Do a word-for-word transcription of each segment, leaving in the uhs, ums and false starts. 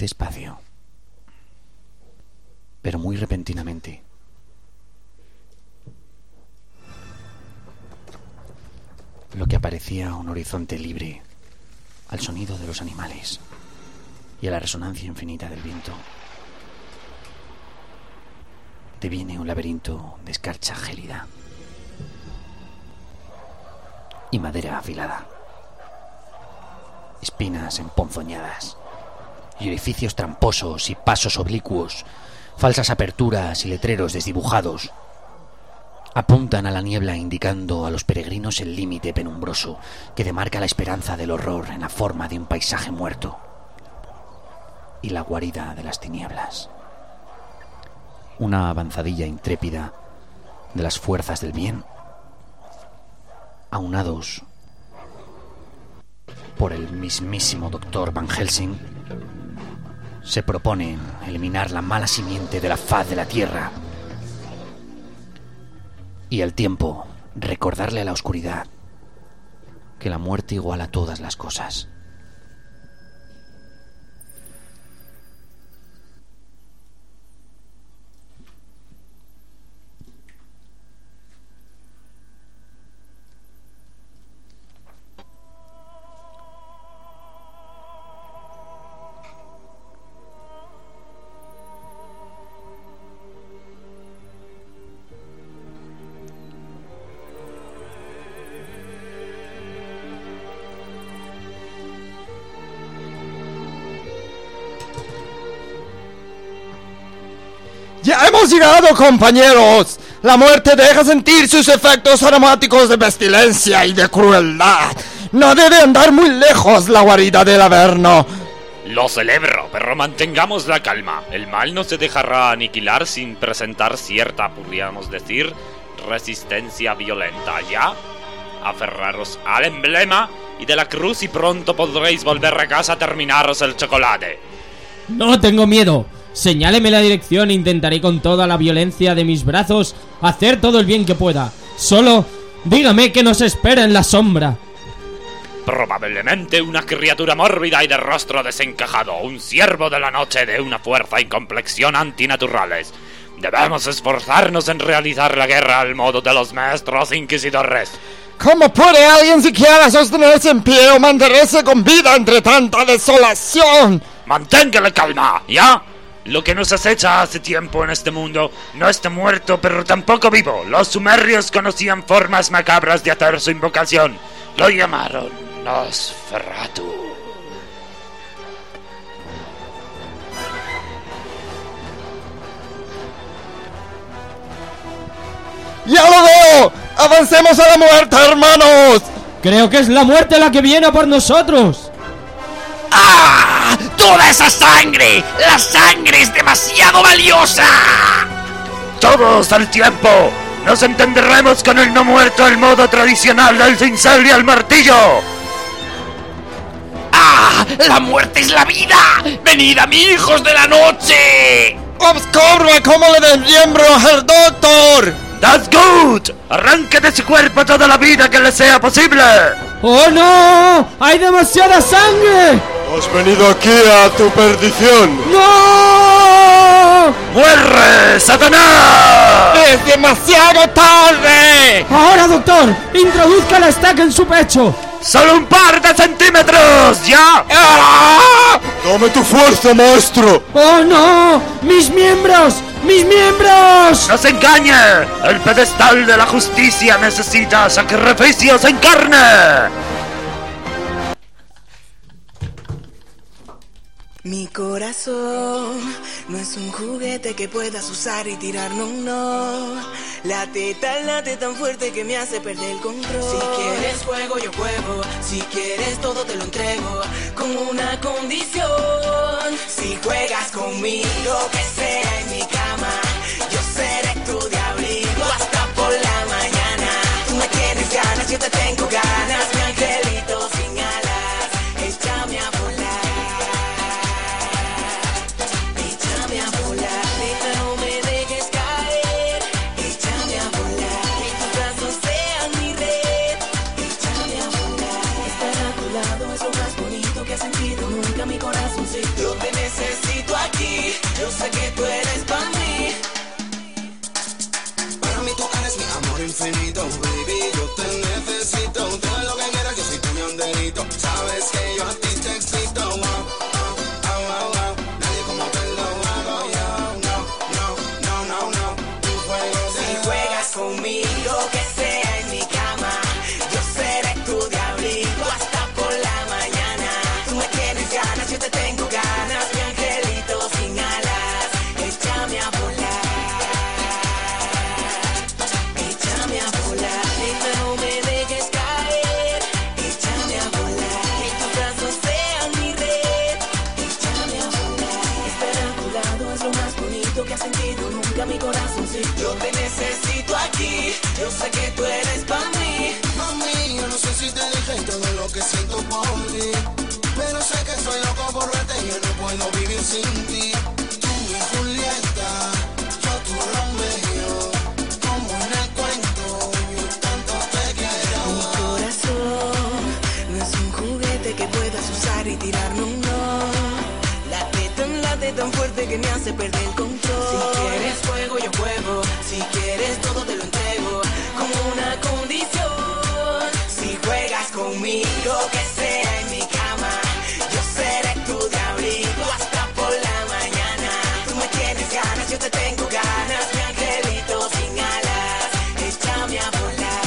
despacio, pero muy repentinamente. Lo que aparecía un horizonte libre al sonido de los animales y a la resonancia infinita del viento. Deviene un laberinto de escarcha gélida y madera afilada, espinas emponzoñadas y orificios tramposos y pasos oblicuos, falsas aperturas y letreros desdibujados apuntan a la niebla, indicando a los peregrinos el límite penumbroso que demarca la esperanza del horror en la forma de un paisaje muerto y la guarida de las tinieblas. Una avanzadilla intrépida de las fuerzas del bien, aunados por el mismísimo doctor Van Helsing, se proponen eliminar la mala simiente de la faz de la tierra y al tiempo recordarle a la oscuridad que la muerte iguala todas las cosas. ¡Ya hemos llegado, compañeros! La muerte deja sentir sus efectos aromáticos de pestilencia y de crueldad. No debe andar muy lejos la guarida del Averno. Lo celebro, pero mantengamos la calma. El mal no se dejará aniquilar sin presentar cierta, podríamos decir, resistencia violenta. ¿Ya? Aferraros al emblema y de la cruz y pronto podréis volver a casa a terminaros el chocolate. No tengo miedo. Señáleme la dirección e intentaré con toda la violencia de mis brazos hacer todo el bien que pueda. Solo dígame qué nos espera en la sombra. Probablemente una criatura mórbida y de rostro desencajado, un siervo de la noche de una fuerza y complexión antinaturales. Debemos esforzarnos en realizar la guerra al modo de los maestros inquisidores. ¿Cómo puede alguien siquiera sostenerse en pie o mantenerse con vida entre tanta desolación? Mantenga la calma, ¿ya? Lo que nos acecha hace tiempo en este mundo no está muerto, pero tampoco vivo. Los sumerios conocían formas macabras de hacer su invocación. Lo llamaron Nosferatu. ¡Ya lo veo! ¡Avancemos a la muerte, hermanos! Creo que es la muerte la que viene por nosotros. ¡Ah! ¡Toda esa sangre! ¡La sangre es demasiado valiosa! ¡Todos al tiempo! ¡Nos entenderemos con el no muerto al modo tradicional del cincel y el martillo! ¡Ah! ¡La muerte es la vida! ¡Venid a mí, hijos de la noche! ¡Obscurre como le del miembro al doctor! ¡That's good! ¡Arranque de su cuerpo toda la vida que le sea posible! ¡Oh no! ¡Hay demasiada sangre! ¡Has venido aquí a tu perdición! ¡No! ¡Muere, Satanás! ¡Es demasiado tarde! ¡Ahora, doctor! ¡Introduzca la estaca en su pecho! ¡Solo un par de centímetros! ¡Ya! ¡Ah! ¡Dame tu fuerza, maestro! ¡Oh no! ¡Mis miembros! ¡Mis miembros! ¡No se engañe! ¡El pedestal de la justicia necesita sacrificios en carne! Mi corazón no es un juguete que puedas usar y tirar, no, no. Late tan, late tan fuerte que me hace perder el control. Si quieres juego, yo juego. Si quieres todo, te lo entrego. Con una condición. Si juegas conmigo, que sea en mi cama, yo seré tu diablito hasta por la mañana. Tú me tienes ganas, yo te tengo ganas. Mi angelito sin alas, échame a volar. Sentido nunca mi corazoncito, te necesito. juguete que me hace perder el control. Si quieres juego, yo juego. Si quieres todo, te lo entrego. Como una condición. Si juegas conmigo, que sea en mi cama. Yo seré tu de abrigo hasta por la mañana. Tú me tienes ganas, yo te tengo ganas. Mi angelito sin alas, échame a volar.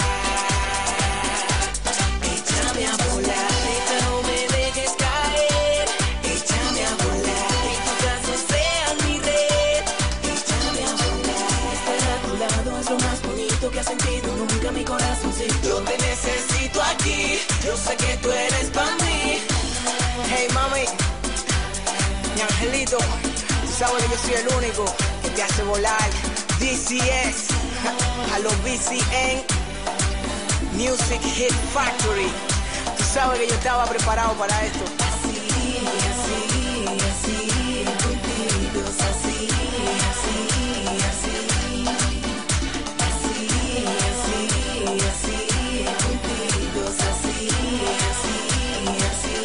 Échame a volar, neta, no me dejes caer. Échame a volar, y tus brazos sean mi red. Échame a volar, estar a tu lado es lo más bonito que ha sentido nunca mi corazoncito. Yo te necesito aquí, yo sé que tú eres para mí. Hey mami, mi angelito, tú sabes que yo soy el único que te hace volar. D C S, a los B C N, Music Hit Factory. Tú sabes que yo estaba preparado para esto. Así, así, así, contigo, así, así, así. Así, así, así, contigo, así, así,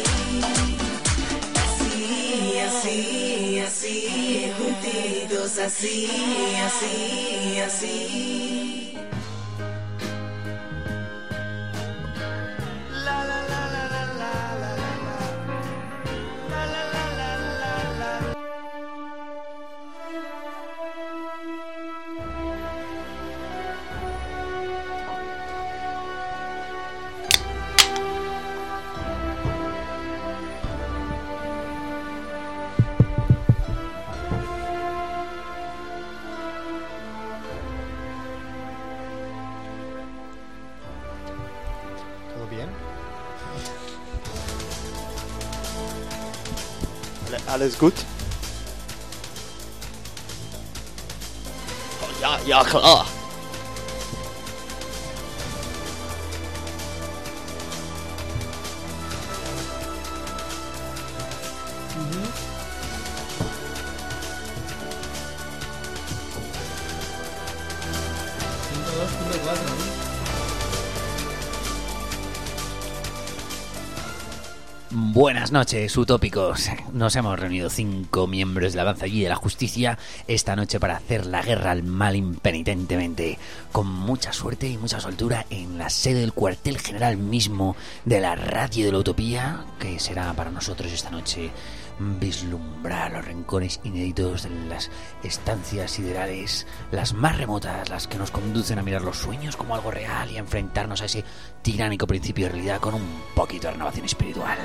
así. Así, así, así, juntitos, así, así, así. ¿Todo bien? Alles gut? Oh, ja, ja, klar. Buenas noches, utópicos. Nos hemos reunido cinco miembros de la avanzallí de la justicia esta noche para hacer la guerra al mal impenitentemente, con mucha suerte y mucha soltura en la sede del cuartel general mismo de la radio de la utopía, que será para nosotros esta noche vislumbrar los rincones inéditos de las estancias siderales, las más remotas, las que nos conducen a mirar los sueños como algo real y a enfrentarnos a ese tiránico principio de realidad con un poquito de renovación espiritual.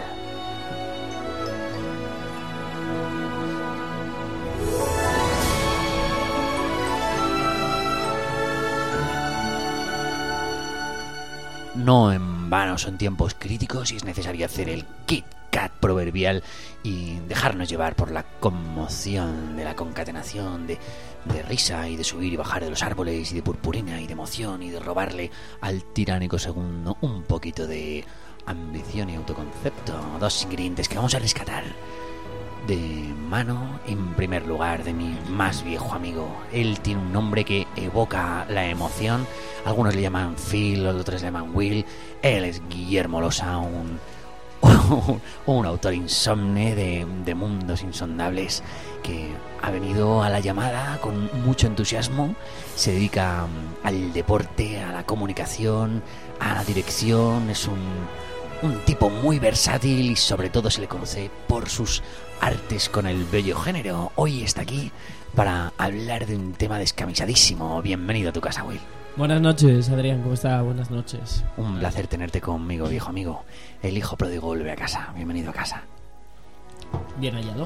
No en vano son tiempos críticos y es necesario hacer el Kit Kat proverbial y dejarnos llevar por la conmoción de la concatenación de, de risa y de subir y bajar de los árboles y de purpurina y de emoción y de robarle al tiránico segundo un poquito de ambición y autoconcepto, dos ingredientes que vamos a rescatar de mano, en primer lugar, de mi más viejo amigo. Él tiene un nombre que evoca la emoción. Algunos le llaman Phil, otros le llaman Will. Él es Guillermo Losa, un, un, un autor insomne de, de mundos insondables que ha venido a la llamada con mucho entusiasmo. Se dedica al deporte, a la comunicación, a la dirección. Es un, un tipo muy versátil y sobre todo se le conoce por sus artes con el bello género. Hoy está aquí para hablar de un tema descamisadísimo. Bienvenido a tu casa, Will. Buenas noches, Adrián, ¿cómo está? Buenas noches. Un placer tenerte conmigo, viejo amigo. El hijo pródigo vuelve a casa. Bienvenido a casa. Bien hallado.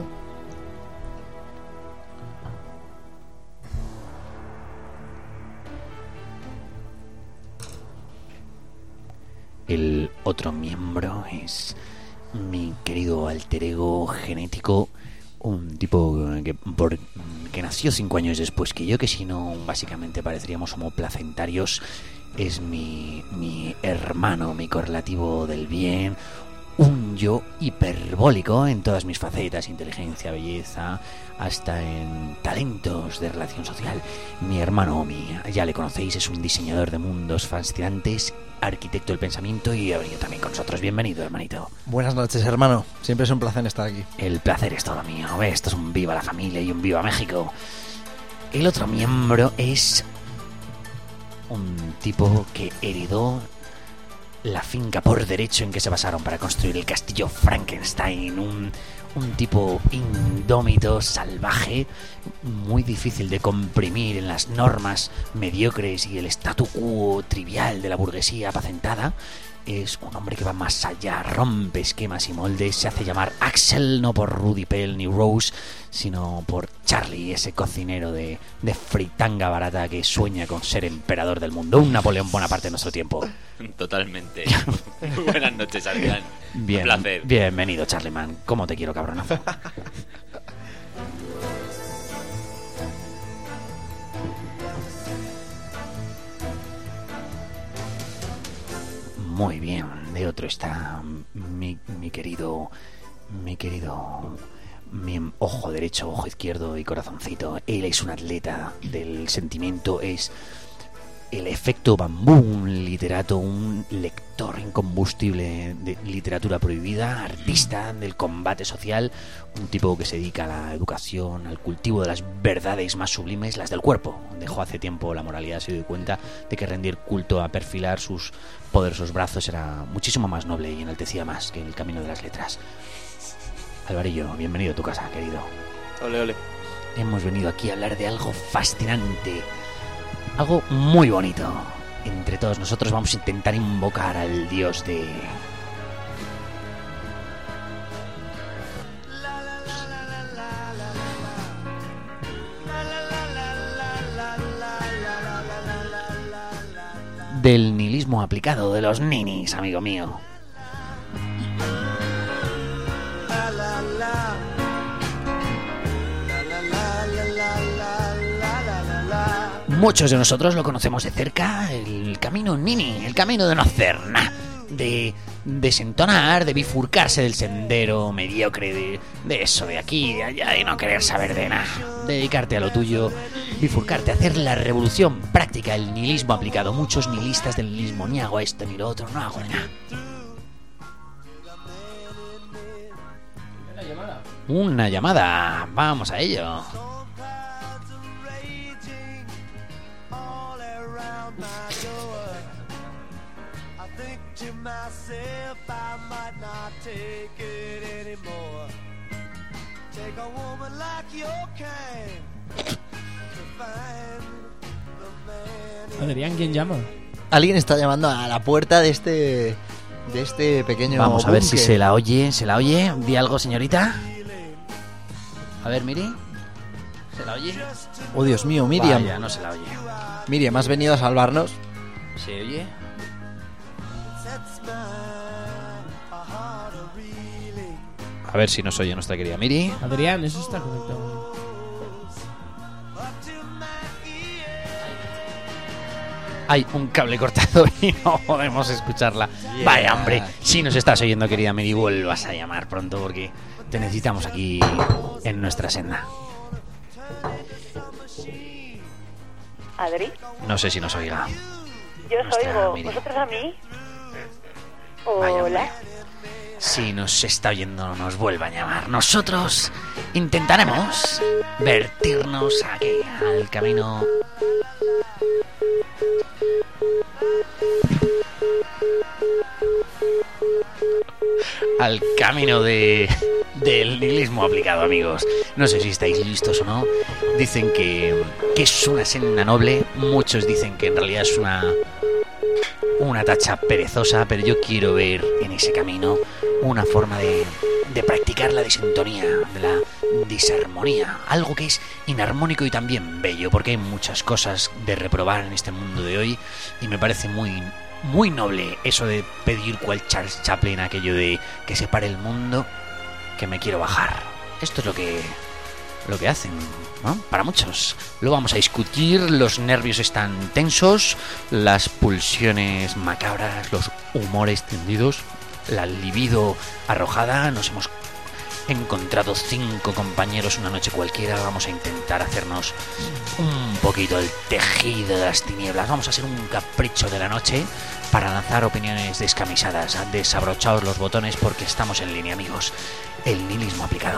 El otro miembro es mi querido alter ego genético, un tipo que, por, que nació cinco años después que yo, que si no básicamente pareceríamos homoplacentarios. Es mi, mi hermano, mi correlativo del bien, un yo hiperbólico en todas mis facetas, inteligencia, belleza, hasta en talentos de relación social. Mi hermano Omi, ya le conocéis, es un diseñador de mundos fascinantes, arquitecto del pensamiento y ha venido también con nosotros. Bienvenido, hermanito. Buenas noches, hermano. Siempre es un placer estar aquí. El placer es todo mío. Esto es un viva la familia y un viva México. El otro miembro es un tipo que heredó la finca por derecho en que se basaron para construir el castillo Frankenstein. Un, un tipo indómito, salvaje, muy difícil de comprimir en las normas mediocres y el statu quo trivial de la burguesía apacentada. Es un hombre que va más allá, rompe esquemas y moldes, se hace llamar Axel, no por Rudy Pell ni Rose, sino por Charlie, ese cocinero de, de fritanga barata que sueña con ser emperador del mundo, un Napoleón Bonaparte de nuestro tiempo. Totalmente. Muy buenas noches, Adrián. Bien, un placer. Bienvenido, Charlie Man. ¿Cómo te quiero, cabronazo? Muy bien, de otro está mi, mi querido, mi querido, mi ojo derecho, ojo izquierdo y corazoncito. Él es un atleta del sentimiento, es el efecto bambú, un literato, un lector incombustible de literatura prohibida, artista del combate social, un tipo que se dedica a la educación, al cultivo de las verdades más sublimes, las del cuerpo. Dejó hace tiempo la moralidad, se dio cuenta de que rendir culto a perfilar sus poderosos brazos era muchísimo más noble y enaltecía más que el camino de las letras. Alvarillo, bienvenido a tu casa, querido. Ole, ole. Hemos venido aquí a hablar de algo fascinante, algo muy bonito. Entre todos nosotros vamos a intentar invocar al dios de... del nihilismo aplicado, de los ninis, amigo mío. Muchos de nosotros lo conocemos de cerca, el camino nini, el camino de no hacer nada, de desentonar, de bifurcarse del sendero mediocre, de, de eso, de aquí, de allá, y no querer saber de nada. Dedicarte a lo tuyo, bifurcarte, hacer la revolución práctica, el nihilismo aplicado. Muchos nihilistas del nihilismo, ni hago esto ni lo otro, no hago nada. Una llamada, vamos a ello. Adrián, ¿quién llama? Alguien está llamando a la puerta de este de este pequeño Vamos a ver búnker. si se la oye, se la oye. Di algo, señorita. A ver, Miri. ¿Se la oye? Oh, Dios mío, Miriam. Vaya, no se la oye. Miriam, ¿has venido a salvarnos? ¿Se oye? A ver si nos oye nuestra querida Miri. Adrián, eso está conectado. Hay un cable cortado y no podemos escucharla. Yeah. Vaya, hombre, si nos estás oyendo, querida Miri, vuelvas a llamar pronto porque te necesitamos aquí en nuestra senda. ¿Adri? No sé si nos oiga. Yo os oigo. Miri. ¿Vosotros a mí? Hola. Si nos está oyendo, nos vuelva a llamar. Nosotros intentaremos vertirnos aquí al camino. Al camino de del nihilismo aplicado, amigos. No sé si estáis listos o no. Dicen que, que es una senda noble. Muchos dicen que en realidad es una una tacha perezosa, pero yo quiero ver en ese camino una forma de, de practicar la disintonía, de la disarmonía, algo que es inarmónico y también bello, porque hay muchas cosas de reprobar en este mundo de hoy y me parece muy muy noble eso de pedir cual Charles Chaplin aquello de que se pare el mundo, que me quiero bajar. Esto es lo que lo que hacen, ¿no? Para muchos. Lo vamos a discutir, los nervios están tensos, las pulsiones macabras, los humores tendidos. la libido arrojada. Nos hemos encontrado cinco compañeros una noche cualquiera. Vamos a intentar hacernos un poquito el tejido de las tinieblas. Vamos a hacer un capricho de la noche para lanzar opiniones descamisadas. Desabrochaos los botones porque estamos en línea, amigos. El nihilismo aplicado.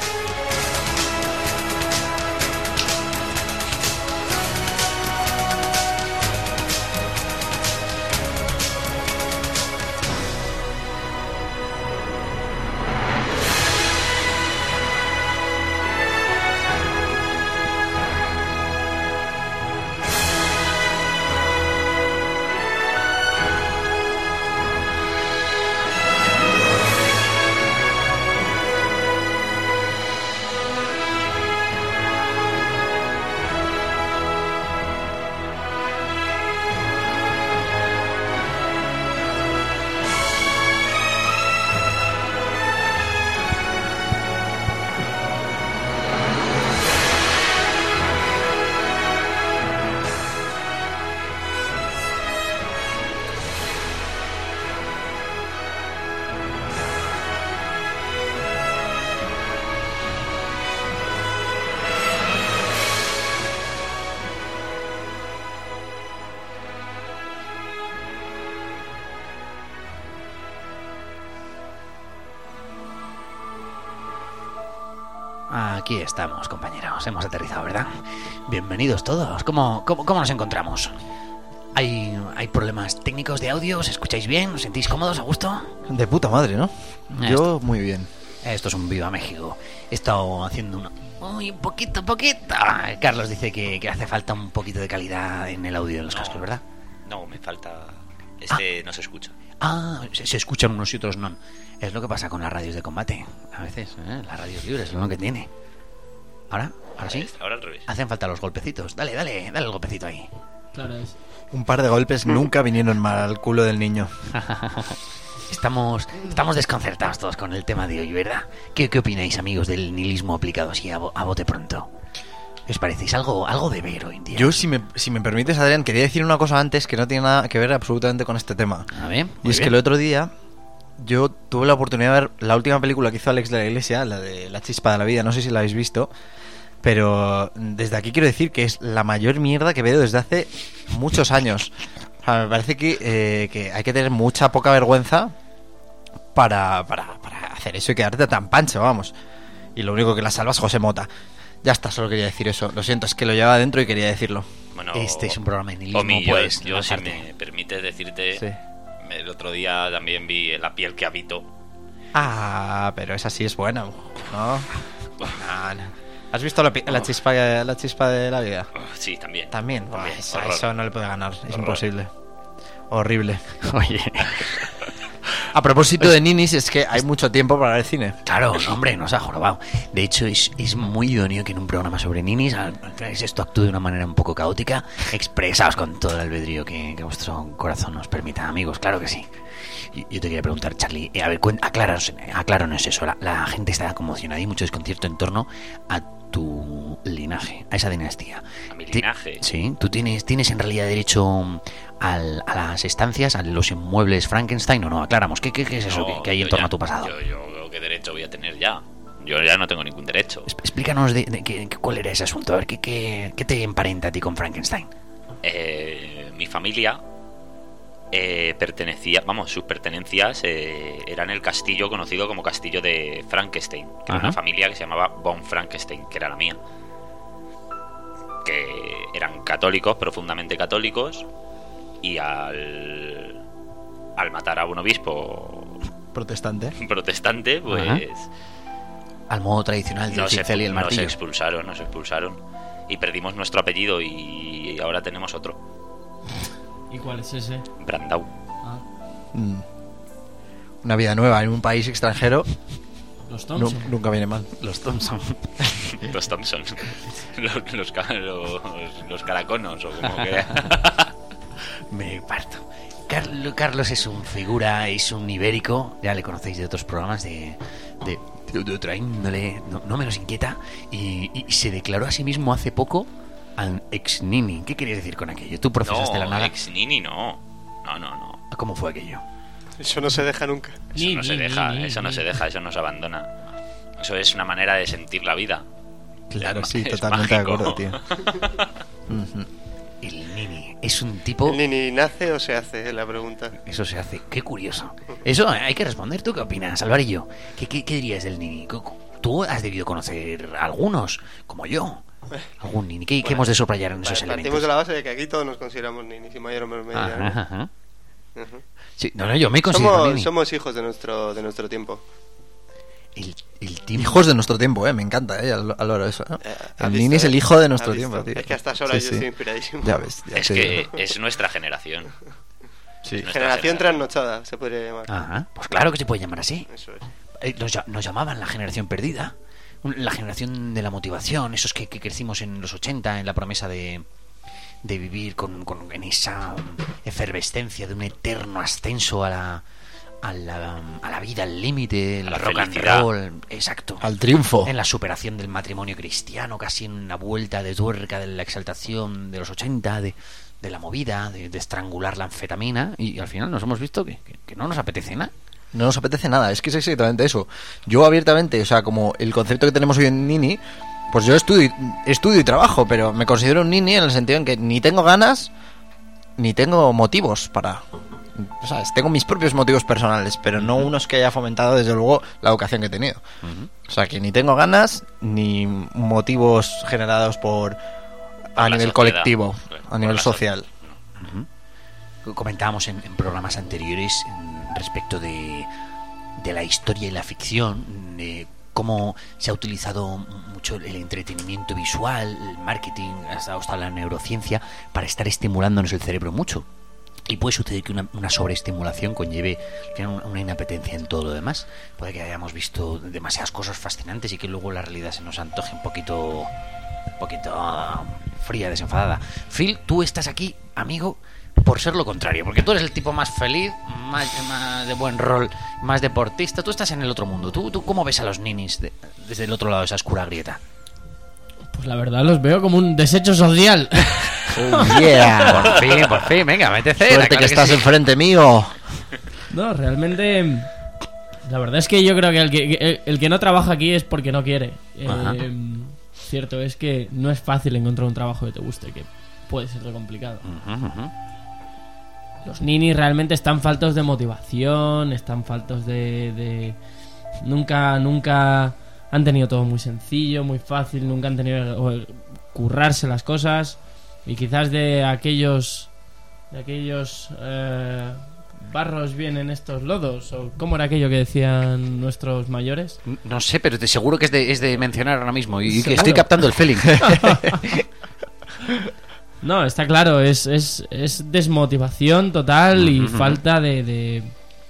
Aquí estamos, compañeros. Hemos aterrizado, ¿verdad? Bienvenidos todos. ¿Cómo, cómo, cómo nos encontramos? ¿Hay, ¿Hay problemas técnicos de audio? ¿Os escucháis bien? ¿Os sentís cómodos, a gusto? De puta madre, ¿no? Esto, Yo muy bien. Esto es un Viva México. He estado haciendo una... Uy, un poquito, poquito. Carlos dice que, que hace falta un poquito de calidad en el audio de los no, cascos, ¿verdad? No, me falta... Este ah. no se escucha. Ah, se, se escuchan unos y otros no. Es lo que pasa con las radios de combate. A veces, ¿eh? Las radios libres es lo que tiene. ¿Ahora? ¿Ahora sí? Ahora al revés. Hacen falta los golpecitos. Dale, dale, dale el golpecito ahí. Claro es. Un par de golpes nunca vinieron mal al culo del niño. Estamos estamos desconcertados todos con el tema de hoy, ¿verdad? ¿Qué, qué opináis, amigos, del nihilismo aplicado así a, bo, a bote pronto? ¿Os parecéis algo, algo de ver hoy en día? Yo, si me, si me permites, Adrián, quería decir una cosa antes que no tiene nada que ver absolutamente con este tema. A ver, y es bien. Que el otro día yo tuve la oportunidad de ver la última película que hizo Alex de la Iglesia, la de La Chispa de la Vida. No sé si la habéis visto, pero desde aquí quiero decir que es la mayor mierda que veo desde hace muchos años. O sea, me parece que, eh, que hay que tener mucha poca vergüenza para, para, para hacer eso y quedarte tan pancho, vamos. Y lo único que la salva es José Mota. Ya está, solo quería decir eso. Lo siento, es que lo llevaba adentro y quería decirlo. Bueno, este es un programa de nihilismo, Omi, pues. Yo, yo si me permites decirte, sí. El otro día también vi La piel que habito. Ah, pero esa sí es buena, ¿no? No, no. ¿Has visto la, la, chispa, la chispa de la vida? Sí, también. También, también. Buah, eso, eso no le puede ganar, es horror. Imposible. Horrible. Oye. A propósito de ninis, es que hay mucho tiempo para el cine. Claro, hombre, nos ha jorobado. De hecho, es, es muy idóneo que en un programa sobre ninis esto actúe de una manera un poco caótica. Expresaos con todo el albedrío que, que vuestro corazón nos permita, amigos, claro que sí. Y, yo te quería preguntar, Charlie, eh, a ver, acláranos, acláranos eso. La, la gente está conmocionada y mucho desconcierto en torno a tu linaje, a esa dinastía. ¿A mi linaje? Sí, tú tienes, tienes en realidad derecho al, a las estancias, a los inmuebles Frankenstein o no. Aclaramos, ¿qué, qué, qué es eso no, que, que hay en torno ya, a tu pasado? Yo, yo, ¿qué derecho voy a tener ya? Yo ya no tengo ningún derecho. Explícanos de, de, de, de cuál era ese asunto. A ver, ¿qué, qué, qué te emparenta a ti con Frankenstein? Eh, mi familia eh, pertenecía, vamos, sus pertenencias eh, eran el castillo conocido como castillo de Frankenstein, que era una familia que se llamaba von Frankenstein, que era la mía. Que eran católicos, profundamente católicos, y al, al matar a un obispo protestante, protestante pues... Ajá. Al modo tradicional del cincel y el martillo. Nos expulsaron, nos expulsaron. Y perdimos nuestro apellido y ahora tenemos otro. ¿Y cuál es ese? Brandau. Ah. Mm. Una vida nueva en un país extranjero. Los Thompson. No, nunca viene mal. Los Thompson. Los Thompson. Los, los, los, los caraconos o como que... Me parto. Carlos, Carlos es un figura, es un ibérico. Ya le conocéis de otros programas de... de de otra índole, no, no menos inquieta, y, y se declaró a sí mismo hace poco al ex nini. ¿Qué querías decir con aquello? ¿Tú procesaste no, la nada? Ex nini no. No, no, no. ¿Cómo fue aquello? Eso no se deja nunca. Eso Ni, no ni, se deja, ni, ni, eso no ni. se deja, eso no se abandona. Eso es una manera de sentir la vida. Claro, Es sí, ma- es totalmente de mágico. acuerdo, tío. Ujú. El Nini es un tipo... ¿El Nini nace o se hace? Es la pregunta. Eso se hace. Qué curioso. Eso hay que responder. ¿Tú qué opinas, Alvarillo? ¿Qué, qué, qué dirías del Nini? Tú has debido conocer a algunos, como yo. Algún Nini. ¿Qué, qué hemos de subrayar en esos Vale, elementos? partimos de la base de que aquí todos nos consideramos ninis, y mayor o menor medida. Ajá, ¿no? ajá. Ujú. Sí, no, no, yo me considero Somos, Nini. somos hijos de nuestro, de nuestro tiempo. El, el tiempo... Hijos de nuestro tiempo, eh, me encanta, eh, al, al oro eso. ¿eh? Eh, El ¿has Nini visto, es el eh? hijo de nuestro ¿Has visto? tiempo, tío. Es que a estas horas Sí, yo sí. estoy inspiradísimo. Ya ves, ya Es te que digo. es nuestra generación. Sí. Es nuestra Generación generación. trasnochada, se podría llamar. Ajá, pues claro que se puede llamar así. Eso es. Eh, Nos, lla- nos llamaban la generación perdida. Un- La generación de la motivación. Esos que, que crecimos en los ochenta en la promesa de, de vivir con, con- en esa um, efervescencia de un eterno ascenso a la, a la, a la vida, al límite, el la rock and felicidad. roll. Exacto. Al triunfo. En la superación del matrimonio cristiano, casi en una vuelta de tuerca de la exaltación de los ochenta, de, de la movida, de, de estrangular la anfetamina. Y al final nos hemos visto que, que- que no nos apetece nada. No nos apetece nada, es que es exactamente eso. Yo abiertamente, o sea, como el concepto que tenemos hoy en Nini, pues yo estudio, estudio y trabajo, pero me considero un Nini en el sentido en que ni tengo ganas, ni tengo motivos para... ¿Sabes? Tengo mis propios motivos personales, pero no unos que haya fomentado, desde luego, la educación que he tenido. O sea, que ni tengo ganas, ni motivos generados por... Por a la nivel sociedad. colectivo, Por a nivel la so- social. Comentábamos en, en programas anteriores mm, respecto de, de la historia y la ficción, de cómo se ha utilizado mucho el entretenimiento visual, el marketing, hasta, hasta la neurociencia, para estar estimulándonos el cerebro mucho. Y puede suceder que una, una sobreestimulación conlleve una, una inapetencia en todo lo demás. Puede que hayamos visto demasiadas cosas fascinantes y que luego la realidad se nos antoje un poquito, un poquito ah, fría, desenfadada. Phil, tú estás aquí, amigo, por ser lo contrario, porque tú eres el tipo más feliz, más, más de buen rol, más deportista. Tú estás en el otro mundo. ¿Tú, tú cómo ves a los ninis de- desde el otro lado de esa oscura grieta? Pues la verdad los veo como un desecho social. Oh, yeah. Por fin, por fin, venga, métete. Suerte que estás enfrente mío. No, realmente. La verdad es que yo creo que el que, el, el que no trabaja aquí es porque no quiere. Ajá. Eh, cierto es que no es fácil encontrar un trabajo que te guste, que puede ser complicado. Los ninis realmente están faltos de motivación, están faltos de, de... Nunca, nunca han tenido todo muy sencillo, muy fácil, nunca han tenido que currarse las cosas. Y quizás de aquellos... De aquellos... eh, barros vienen estos lodos, o cómo era aquello que decían nuestros mayores. No sé, pero te seguro que es de, es de mencionar ahora mismo. Y que ¿Seguro? estoy captando el feeling. No, está claro, es, es, es desmotivación total y Ujú, ujú. falta de, de...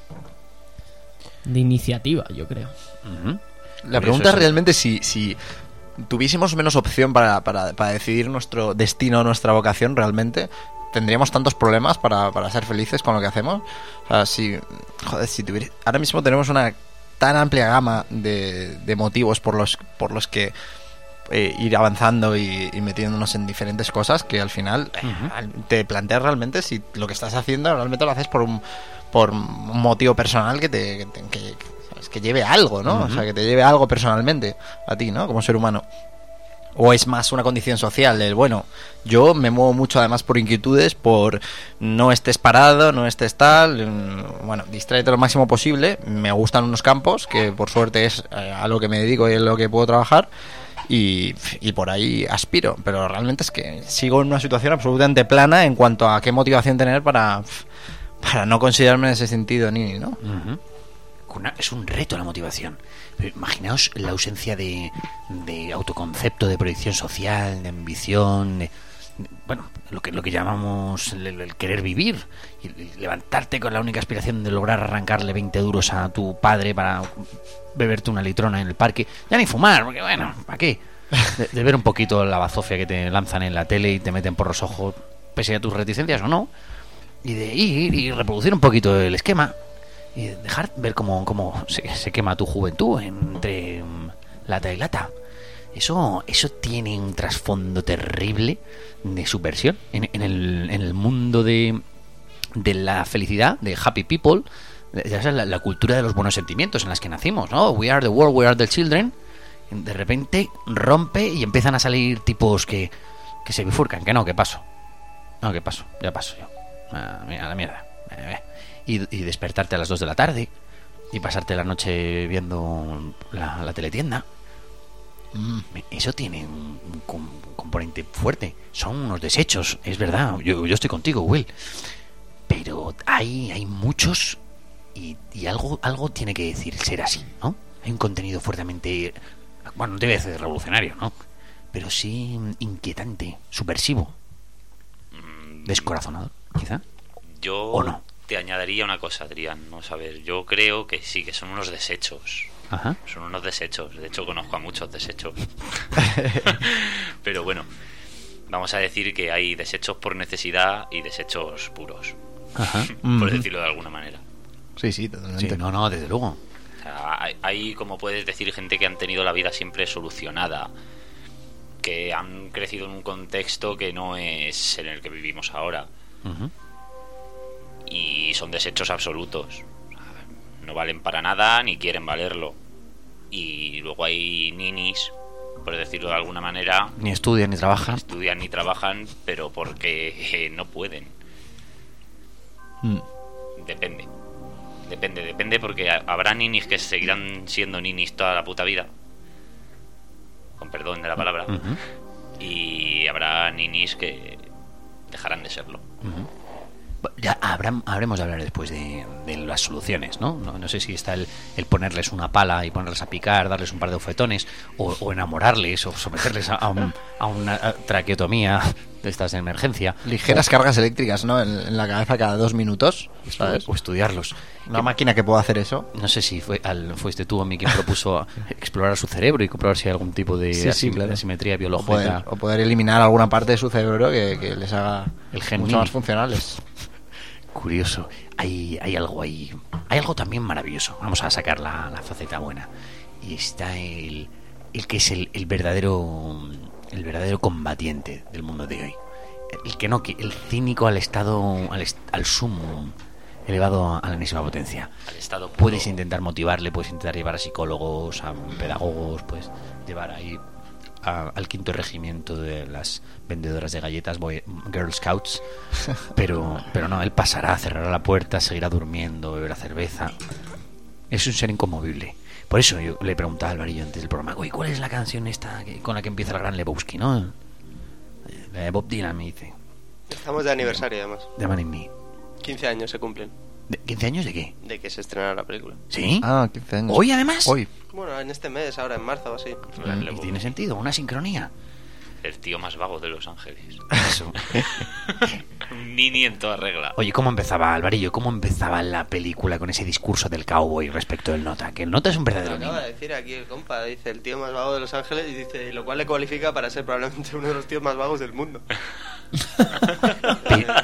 de iniciativa, yo creo. Ujú. La pregunta es realmente si, si tuviésemos menos opción para, para, para decidir nuestro destino, nuestra vocación, realmente tendríamos tantos problemas para, para ser felices con lo que hacemos. O sea, si, joder, si tuviera, ahora mismo tenemos una tan amplia gama de, de motivos por los, por los que eh, ir avanzando y, y metiéndonos en diferentes cosas que al final eh, al- te planteas realmente si lo que estás haciendo realmente lo haces por un, por un motivo personal que te, que, te- que- ¿sabes? Que lleve a algo, ¿no? O sea, que te lleve a algo personalmente a ti, ¿no? Como ser humano. O es más una condición social del, bueno, yo me muevo mucho además por inquietudes, por no estés parado, no estés tal, mm, bueno, distráete lo máximo posible. Me gustan unos campos, que por suerte es eh, a lo que me dedico y en lo que puedo trabajar, y, y por ahí aspiro. Pero realmente es que sigo en una situación absolutamente plana en cuanto a qué motivación tener para, para no considerarme en ese sentido ni, ¿no? Ujú. Una- es un reto la motivación. Pero imaginaos la ausencia de, de autoconcepto, de proyección social, de ambición, de, de- bueno, lo que lo que llamamos el, el querer vivir, y, y levantarte con la única aspiración de lograr arrancarle veinte duros a tu padre para beberte una litrona en el parque. Ya ni fumar, porque bueno, ¿para qué? De, de ver un poquito la bazofia que te lanzan en la tele y te meten por los ojos, pese a tus reticencias o no, y de ir y reproducir un poquito el esquema y dejar ver cómo, cómo se, se quema tu juventud entre mm, lata y lata. Eso, eso tiene un trasfondo terrible de subversión en, en, el, en el mundo de, de la felicidad, de happy people. ya sabes, la, la cultura de los buenos sentimientos en las que nacimos, ¿no? We are the world, we are the children. De repente rompe y empiezan a salir tipos que, que se bifurcan. Que no, que paso. No, que paso, ya paso yo. Ah, mira, la mierda. Y, y despertarte a las dos de la tarde y pasarte la noche viendo la, la teletienda. Mm, eso tiene un, un, un componente fuerte. Son unos desechos, es verdad. Yo, yo estoy contigo, Will. Pero hay, hay muchos y, y algo, algo tiene que decir ser así, ¿no? Hay un contenido fuertemente, bueno, no te voy a decir revolucionario, ¿no? Pero sí inquietante, subversivo, descorazonador, quizá. Yo ¿O no? te añadiría una cosa, Adrián. Vamos a ver, yo creo que sí, que son unos desechos. Ajá. Son unos desechos. De hecho, conozco a muchos desechos. Pero bueno, vamos a decir que hay desechos por necesidad y desechos puros. Ajá. Por decirlo de alguna manera. Sí, sí, totalmente. Sí, no, no, desde luego. O sea, hay, hay, como puedes decir, gente que han tenido la vida siempre solucionada, que han crecido en un contexto que no es en el que vivimos ahora. Uh-huh. Y son desechos absolutos. No valen para nada ni quieren valerlo. Y luego hay ninis, por decirlo de alguna manera, Ni estudian ni trabajan. estudian ni trabajan, pero porque eh, no pueden. Mm. Depende. Depende, depende, porque ha- habrá ninis que seguirán siendo ninis toda la puta vida. Con perdón de la palabra. Uh-huh. Y habrá ninis que dejarán de serlo. Uh-huh. Ya habrán, habremos de hablar después de, de las soluciones, ¿no? ¿no? No sé si está el, el ponerles una pala y ponerles a picar, darles un par de bofetones, o, o enamorarles, o someterles a, a, un, a una traqueotomía de estas de emergencia. Ligeras o, cargas eléctricas, ¿no? En, en la cabeza cada dos minutos, ¿sabes? o estudiarlos. Una máquina que pueda hacer eso. No sé si fue al, fuiste tú a mí quien propuso explorar su cerebro y comprobar si hay algún tipo de Sí, sí, asim- claro. asimetría O biológica. poder, o poder eliminar alguna parte de su cerebro que, que les haga El gen mucho mini. más funcionales. Curioso. Hay, hay algo ahí. Hay algo también maravilloso. Vamos a sacar la, la faceta buena. Y está el, el que es el, el verdadero el verdadero combatiente del mundo de hoy. El que no, que el cínico al estado, al, est- al sumo, elevado a la enésima potencia. Al estado puro. Puedes intentar motivarle, puedes intentar llevar a psicólogos, a pedagogos, puedes llevar ahí a- al quinto regimiento de las vendedoras de galletas, boy, Girl Scouts, pero, pero no, él pasará, cerrará la puerta, seguirá durmiendo, beberá cerveza. Es un ser inconmovible. Por eso yo le preguntaba a Alvarillo antes del programa, oye, ¿cuál es la canción esta que, con la que empieza el gran Lebowski, no? La de Bob Dylan, me dice. Estamos de aniversario, además. The Man in Me. quince años se cumplen ¿De ¿quince años de qué? de que se estrenara la película. ¿Sí? Ah, quince años. ¿Hoy además? Hoy. Bueno, en este mes, ahora en marzo o así. Y tiene sentido, una sincronía. El tío más vago de Los Ángeles. Eso. Un nini en toda regla. Oye, ¿cómo empezaba, Alvarillo? ¿Cómo empezaba la película con ese discurso del cowboy respecto del Nota? Que el Nota es un Lo verdadero acaba niño. de decir aquí el compa, dice el tío más vago de Los Ángeles y dice, lo cual le cualifica para ser probablemente uno de los tíos más vagos del mundo. Pero,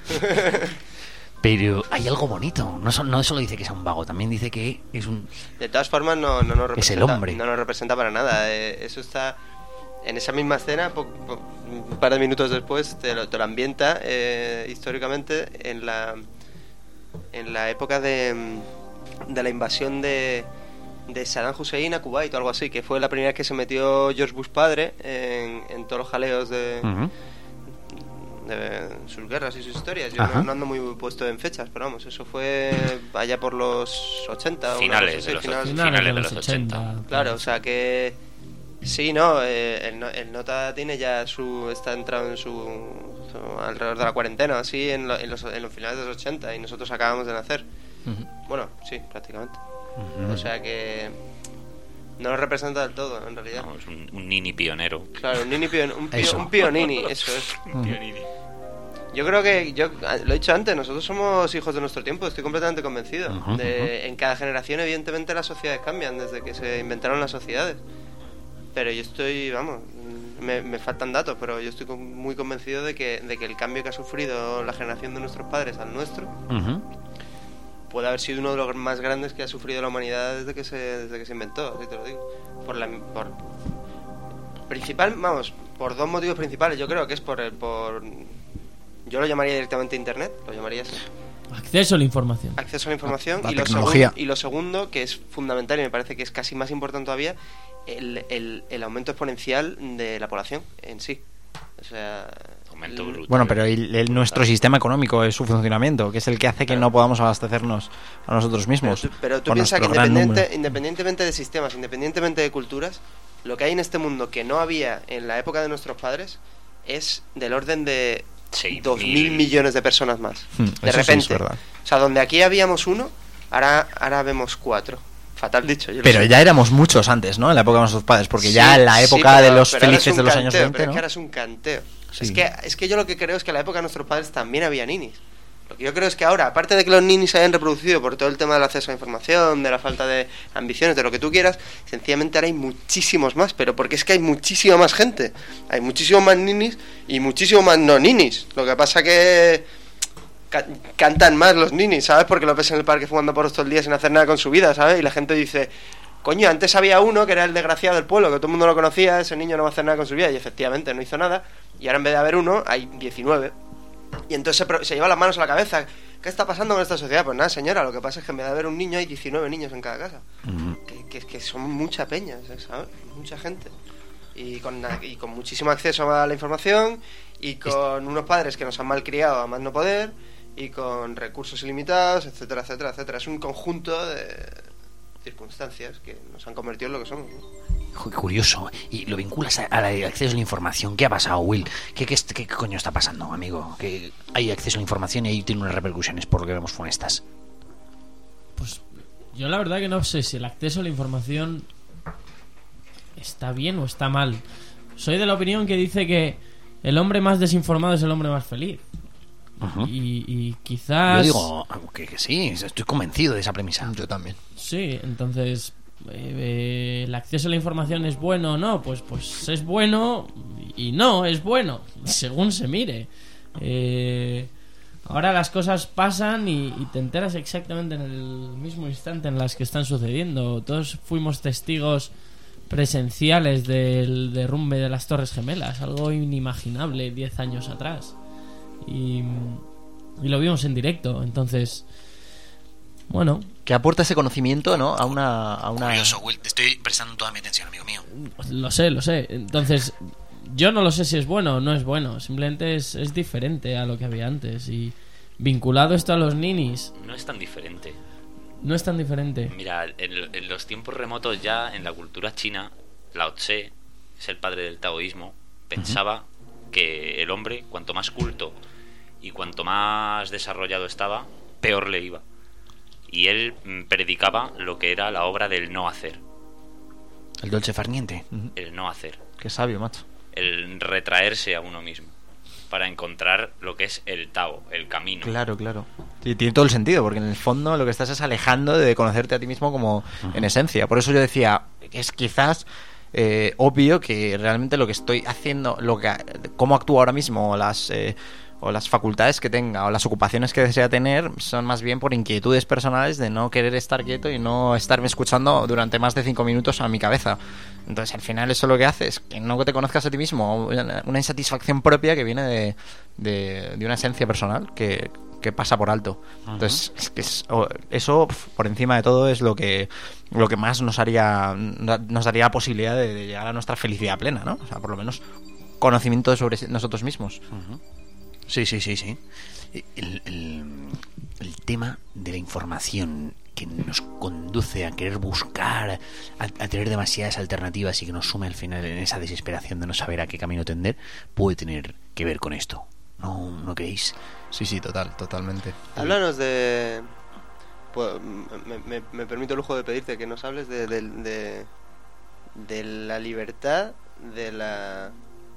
pero hay algo bonito. No, so- no solo dice que sea un vago, también dice que es un... De todas formas, no, no nos Es el representa. hombre. No nos representa para nada. Eh, eso está en esa misma escena, po- po- un par de minutos después, te lo, te lo ambienta eh, históricamente en la en la época de, de la invasión de, de Saddam Hussein a Kuwait o algo así, que fue la primera vez que se metió George Bush padre en, en todos los jaleos de, Ujú. de sus guerras y sus historias. Yo Ajá. no, no ando muy puesto en fechas, pero vamos, eso fue allá por los ochenta. una Finales cosa de así, los finales- ochenta. Finales de de los los ochenta. Claro, o sea que sí, no, eh, el, no- el Nota tiene ya su está entrado en su, su- alrededor de la cuarentena, así en, lo- en los, en los finales de los ochenta y nosotros acabamos de nacer. Bueno, sí, prácticamente. O sea que no nos representa del todo, en realidad. Vamos, un, un nini pionero. Claro, un nini pion, un, pio- Eso. un pionini, eso es. Un pionini. Yo creo que, yo lo he dicho antes, nosotros somos hijos de nuestro tiempo, estoy completamente convencido. Ujú, De- en cada generación, evidentemente, las sociedades cambian desde que se inventaron las sociedades. Pero yo estoy, vamos, me, me faltan datos, pero yo estoy con- muy convencido de que, de que el cambio que ha sufrido la generación de nuestros padres al nuestro Ujú. puede haber sido uno de los más grandes que ha sufrido la humanidad desde que se, desde que se inventó, así te lo digo. Por la, por, principal, vamos, por dos motivos principales, yo creo que es por el, por, yo lo llamaría directamente internet, lo llamaría así. Acceso a la información. Acceso a la información La y, lo tecnología. segun- y lo segundo, que es fundamental y me parece que es casi más importante todavía, el, el, el aumento exponencial de la población en sí. O sea, Aumento el- brutal. Bueno, pero el, el- nuestro sistema económico es su funcionamiento, que es el que hace que Claro. no podamos abastecernos a nosotros Pero mismos. tú, pero tú con piensas que nuestro gran independiente, número. independientemente de sistemas, independientemente de culturas, lo que hay en este mundo que no había en la época de nuestros padres es del orden de Seis dos mil. mil millones de personas más. Hmm, de eso sí es repente. verdad. O sea, donde aquí habíamos uno, ahora, ahora vemos cuatro. Fatal dicho. Yo lo Pero sé. ya éramos muchos antes, ¿no? En la época de nuestros padres, porque ya Sí, en la sí, época pero- de los pero ahora es felices un de los canteo, años pero veinte, es ¿no? que ahora es un canteo. Sí. Es, que, es que yo lo que creo es que en la época de nuestros padres también había ninis. Lo que yo creo es que ahora, aparte de que los ninis se hayan reproducido por todo el tema del acceso a la información, de la falta de ambiciones, de lo que tú quieras, sencillamente ahora hay muchísimos más, pero porque es que hay muchísima más gente. Hay muchísimo más ninis y muchísimo más no ninis. Lo que pasa que ca- cantan más los ninis, ¿sabes? Porque los ves en el parque fumando porros todo el día sin hacer nada con su vida, ¿sabes? Y la gente dice, coño, antes había uno que era el desgraciado del pueblo, que todo el mundo lo conocía, ese niño no va a hacer nada con su vida, y efectivamente no hizo nada, y ahora en vez de haber uno, hay diecinueve. Y entonces se, pro- se lleva las manos a la cabeza. ¿Qué está pasando con esta sociedad? Pues nada, señora, lo que pasa es que en vez de haber un niño hay diecinueve niños en cada casa. Ujú. Que, que, que son mucha peña, ¿sabes? Mucha gente. Y con, na- y con muchísimo acceso a la información, y con unos padres que nos han malcriado a más no poder, y con recursos ilimitados, etcétera, etcétera, etcétera. Es un conjunto de circunstancias que nos han convertido en lo que somos, ¿no? Jo, qué curioso. Y lo vinculas a- al acceso a la información. ¿Qué ha pasado, Will? ¿Qué, qué, est- qué coño está pasando, amigo? Que hay acceso a la información y ahí tiene unas repercusiones, por lo que vemos, funestas. Pues yo la verdad que no sé si el acceso a la información está bien o está mal. Soy de la opinión que dice que el hombre más desinformado es el hombre más feliz. Ujú. Y, y Yo quizás... digo que, que sí, estoy convencido de esa premisa. Yo también. Sí, entonces eh, eh, el acceso a la información es bueno o no, pues pues es bueno y no es bueno, según se mire. Eh, ahora las cosas pasan y, y te enteras exactamente en el mismo instante en las que están sucediendo. Todos fuimos testigos presenciales del derrumbe de las Torres Gemelas, algo inimaginable diez años atrás. Y, y lo vimos en directo, entonces... Bueno, Que aporta ese conocimiento, ¿no? A una... A una... Curioso, Will, te estoy prestando toda mi atención, amigo mío. lo sé, lo sé. Entonces, yo no lo sé si es bueno o no es bueno. Simplemente es, es diferente a lo que había antes. Y vinculado esto a los ninis, No es tan diferente. no es tan diferente. Mira, en, en los tiempos remotos ya, en la cultura china, Lao Tse, es el padre del taoísmo, pensaba que el hombre, cuanto más culto y cuanto más desarrollado estaba, peor le iba. Y él mm, predicaba lo que era la obra del no hacer. El dolce farniente. Ujú. El no hacer. Qué sabio, macho. El retraerse a uno mismo. Para encontrar lo que es el Tao, el camino. Claro, claro. Y tiene todo el sentido, porque en el fondo lo que estás es alejando de conocerte a ti mismo como en esencia. Por eso yo decía, es quizás eh, obvio que realmente lo que estoy haciendo, lo que cómo actúo ahora mismo, o las eh, o las facultades que tenga, o las ocupaciones que desea tener, son más bien por inquietudes personales de no querer estar quieto y no estarme escuchando durante más de cinco minutos a mi cabeza. Entonces, al final, eso lo que hace es que no te conozcas a ti mismo, una una insatisfacción propia que viene de, de, de una esencia personal que, que pasa por alto. Entonces, es que es- o- eso, pf, por encima de todo, es lo que lo que más nos haría nos daría la posibilidad de, de llegar a nuestra felicidad plena, ¿no? O sea, por lo menos conocimiento sobre nosotros mismos. Sí, sí, sí, sí. El, el, el tema de la información que nos conduce a querer buscar, a, a tener demasiadas alternativas y que nos sume al final en esa desesperación de no saber a qué camino tender, puede tener que ver con esto. ¿No, no creéis? Sí, sí, total, totalmente. Háblanos de... Pues, me, me- me permito el lujo de pedirte que nos hables de, de, de, de la libertad, de la...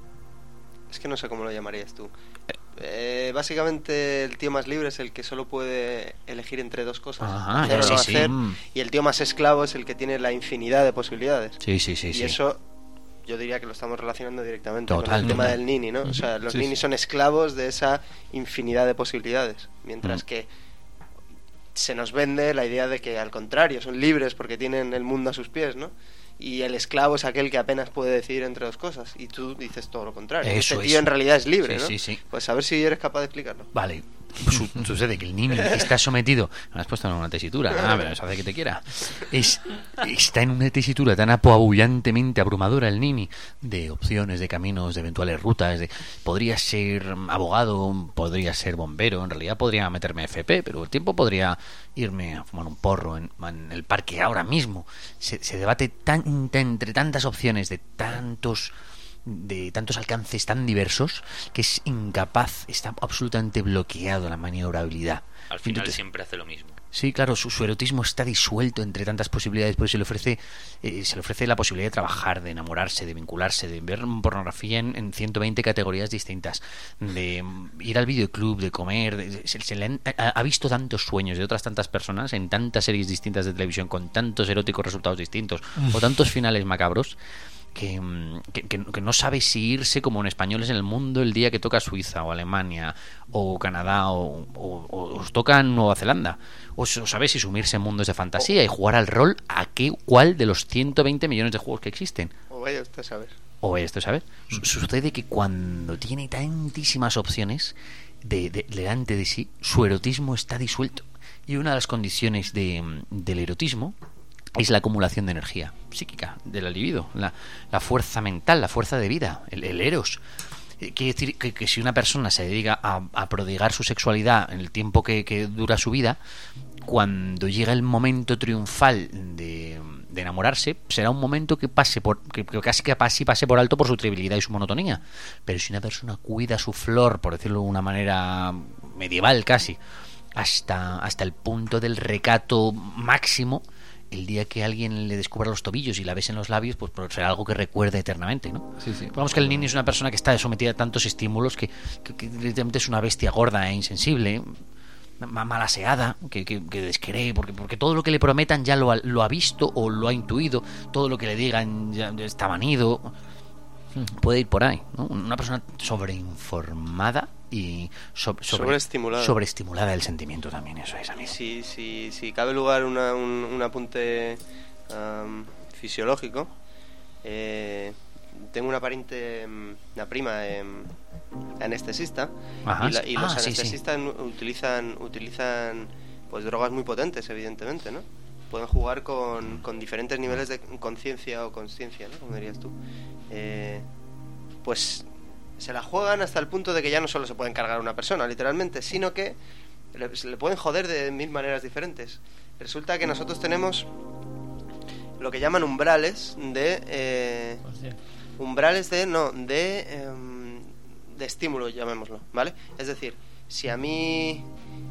Es que no sé cómo lo llamarías tú. Eh, básicamente el tío más libre es el que solo puede elegir entre dos cosas, Ajá, hacer o sí, no sí. hacer, Mm. y el tío más esclavo es el que tiene la infinidad de posibilidades. Sí, sí, sí, y sí. eso yo diría que lo estamos relacionando directamente con Total, el tema total. del nini, ¿no? O sea, los Sí, ninis sí. son esclavos de esa infinidad de posibilidades, mientras Mm. que se nos vende la idea de que al contrario, son libres porque tienen el mundo a sus pies, ¿no? Y el esclavo es aquel que apenas puede decidir entre dos cosas, y tú dices todo lo contrario. Eso Este es. tío en realidad es libre, Sí, ¿no? sí, sí. Pues a ver si eres capaz de explicarlo. Vale, Su- sucede que el Nimi está sometido, me has puesto en una tesitura, ah, pero eso hace que te quiera, es, está en una tesitura tan apabullantemente abrumadora el Nimi, de opciones, de caminos, de eventuales rutas, de podría ser abogado, podría ser bombero, en realidad podría meterme a F P, pero el tiempo podría irme a fumar un porro en, en el parque ahora mismo. Se, se debate tan, tan, entre tantas opciones de tantos de tantos alcances tan diversos que es incapaz, está absolutamente bloqueado la maniobrabilidad. Al final Entonces, siempre hace lo mismo. sí, claro, su, su erotismo está disuelto entre tantas posibilidades, por eso se le ofrece eh, se le ofrece la posibilidad de trabajar, de enamorarse, de vincularse, de ver pornografía en, en ciento veinte categorías distintas, de mm, ir al videoclub, de comer, de- se, se le han- ha, ha visto tantos sueños de otras tantas personas en tantas series distintas de televisión con tantos eróticos resultados distintos o tantos finales macabros que, mm, que, que- que no sabe si irse como en españoles en el mundo el día que toca Suiza o Alemania o Canadá o, o- o os toca Nueva Zelanda, o, s- o sabe si sumirse en mundos de fantasía y jugar al rol a qué cuál de los ciento veinte millones de juegos que existen. O vaya usted a saber. O esto, ¿sabes? Su- Sucede que cuando tiene tantísimas opciones de, de- delante de sí, su erotismo está disuelto. Y una de las condiciones de, del erotismo es la acumulación de energía psíquica, de la libido, la, la fuerza mental, la fuerza de vida, el, el eros. Eh, Quiere decir que, que si una persona se dedica a, a prodigar su sexualidad en el tiempo que, que dura su vida, cuando llega el momento triunfal de, de enamorarse, será un momento que pase por que, que casi que pase, pase por alto por su trivialidad y su monotonía. Pero si una persona cuida su flor, por decirlo de una manera medieval casi, hasta, hasta el punto del recato máximo, el día que alguien le descubra los tobillos y la bese en los labios, pues, pues será algo que recuerde eternamente, ¿no? Sí, sí. Vamos, que el niño es una persona que está sometida a tantos estímulos que, que, que literalmente es una bestia gorda e insensible, ma- malaseada, que, que, que descree, porque, porque todo lo que le prometan ya lo ha, lo ha visto o lo ha intuido, todo lo que le digan ya está manido. Puede ir por ahí, ¿no? Una persona sobreinformada y so- sobre- Sobreestimulada. sobreestimulada del sentimiento también, eso es, amigo. Si, si, si cabe lugar una, un, un apunte am, fisiológico, eh, tengo una pariente, em, una prima em, anestesista, Ajá, y, la- y los ah, sí, sí. anestesistas nu- utilizan utilizan pues drogas muy potentes, evidentemente, ¿no? Pueden jugar con, con diferentes niveles de conciencia o consciencia, ¿no? Como dirías tú. Eh, pues se la juegan hasta el punto de que ya no solo se pueden cargar a una persona, literalmente, sino que le, se le pueden joder de mil maneras diferentes. Resulta que nosotros tenemos lo que llaman umbrales de... eh, Hostia. umbrales de... no, de... em, de estímulo, llamémoslo, ¿vale? Es decir, si a mí...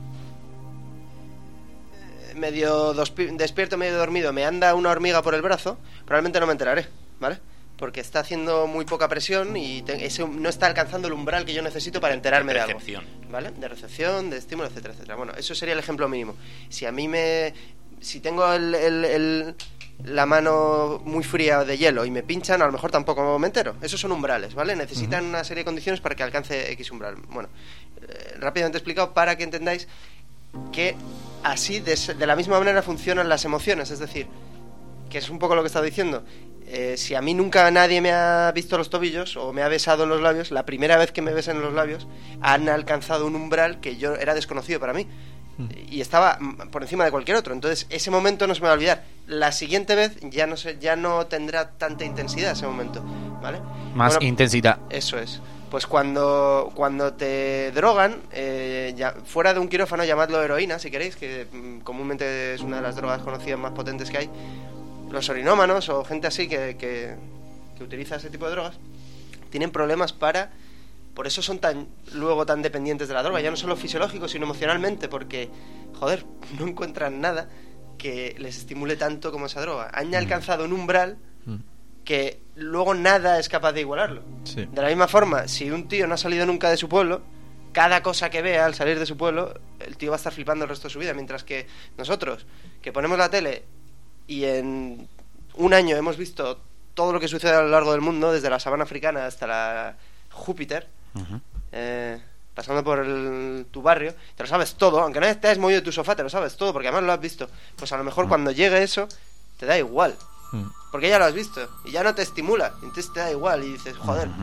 eh, medio dospi- despierto, medio dormido, me anda una hormiga por el brazo, probablemente no me enteraré, ¿vale? Porque está haciendo muy poca presión y te- ese no está alcanzando el umbral que yo necesito para enterarme de, algo. Recepción. ¿Vale? De recepción, de estímulo, etcétera, etcétera. Bueno, eso sería el ejemplo mínimo. Si a mí me... Si tengo el, el- el- la mano muy fría de hielo y me pinchan, a lo mejor tampoco me entero. Esos son umbrales, ¿vale? Necesitan una serie de condiciones para que alcance X umbral. Bueno, eh, rápidamente explicado para que entendáis que así, de, de la misma manera, funcionan las emociones. Es decir, que es un poco lo que estaba diciendo. Eh, si a mí nunca nadie me ha visto los tobillos o me ha besado en los labios, la primera vez que me besen en los labios han alcanzado un umbral que yo era desconocido para mí y estaba mm, por encima de cualquier otro. Entonces ese momento no se me va a olvidar. La siguiente vez ya no se, ya no tendrá tanta intensidad ese momento, ¿vale? Más Bueno, intensidad. eso es. Pues cuando, cuando te drogan, eh, ya, fuera de un quirófano, llamadlo heroína, si queréis, que mm, comúnmente es una de las drogas conocidas más potentes que hay. Los orinómanos o gente así que, que, que utiliza ese tipo de drogas tienen problemas para... Por eso son tan luego tan dependientes de la droga, ya no solo fisiológico, sino emocionalmente, porque, joder, no encuentran nada que les estimule tanto como esa droga. Han alcanzado un umbral que luego nada es capaz de igualarlo. Sí. De la misma forma, si un tío no ha salido nunca de su pueblo, cada cosa que vea al salir de su pueblo, el tío va a estar flipando el resto de su vida, mientras que nosotros, que ponemos la tele y en un año hemos visto todo lo que sucede a lo largo del mundo, desde la sabana africana hasta la Júpiter, Ujú. eh, pasando por el- tu barrio, te lo sabes todo, aunque no estés movido de tu sofá, te lo sabes todo, porque además lo has visto. Pues a lo mejor cuando llegue eso, te da igual, porque ya lo has visto y ya no te estimula, entonces te da igual y dices, joder,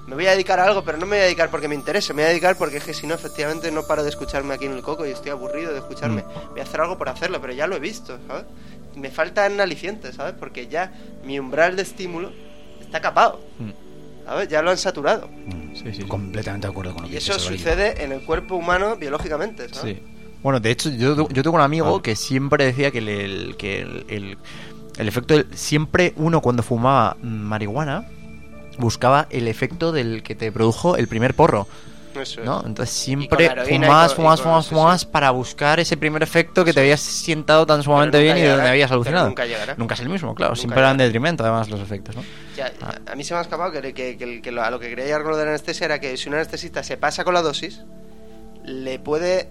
me voy a dedicar a algo, pero no me voy a dedicar porque me interese, me voy a dedicar porque es que si no, efectivamente, no paro de escucharme aquí en el coco y estoy aburrido de escucharme. Mm. Voy a hacer algo por hacerlo, pero ya lo he visto, ¿sabes? Me faltan alicientes, ¿sabes? Porque ya mi umbral de estímulo está capado, mm. ¿sabes? Ya lo han saturado. Mm. Sí, sí, completamente de acuerdo con lo y que eso dices, sucede en el cuerpo humano biológicamente, ¿sabes? Sí. Bueno, de hecho, yo, yo tengo un amigo ah. que siempre decía que, el, el, que el, el, el efecto... Del, siempre uno cuando fumaba marihuana buscaba el efecto del que te produjo el primer porro. Eso es. ¿No? Entonces siempre fumabas, fumabas, fumabas, fumabas para buscar ese primer efecto que sí. te habías sentado tan sumamente bien llegará, y donde habías alucinado. Nunca llegará. Nunca es el mismo, claro. Nunca siempre eran de detrimento, además, los efectos, ¿no? Ya, ah. A mí se me ha escapado que, que, que, que a lo que quería llegar con lo de la anestesia era que si un anestesista se pasa con la dosis, le puede...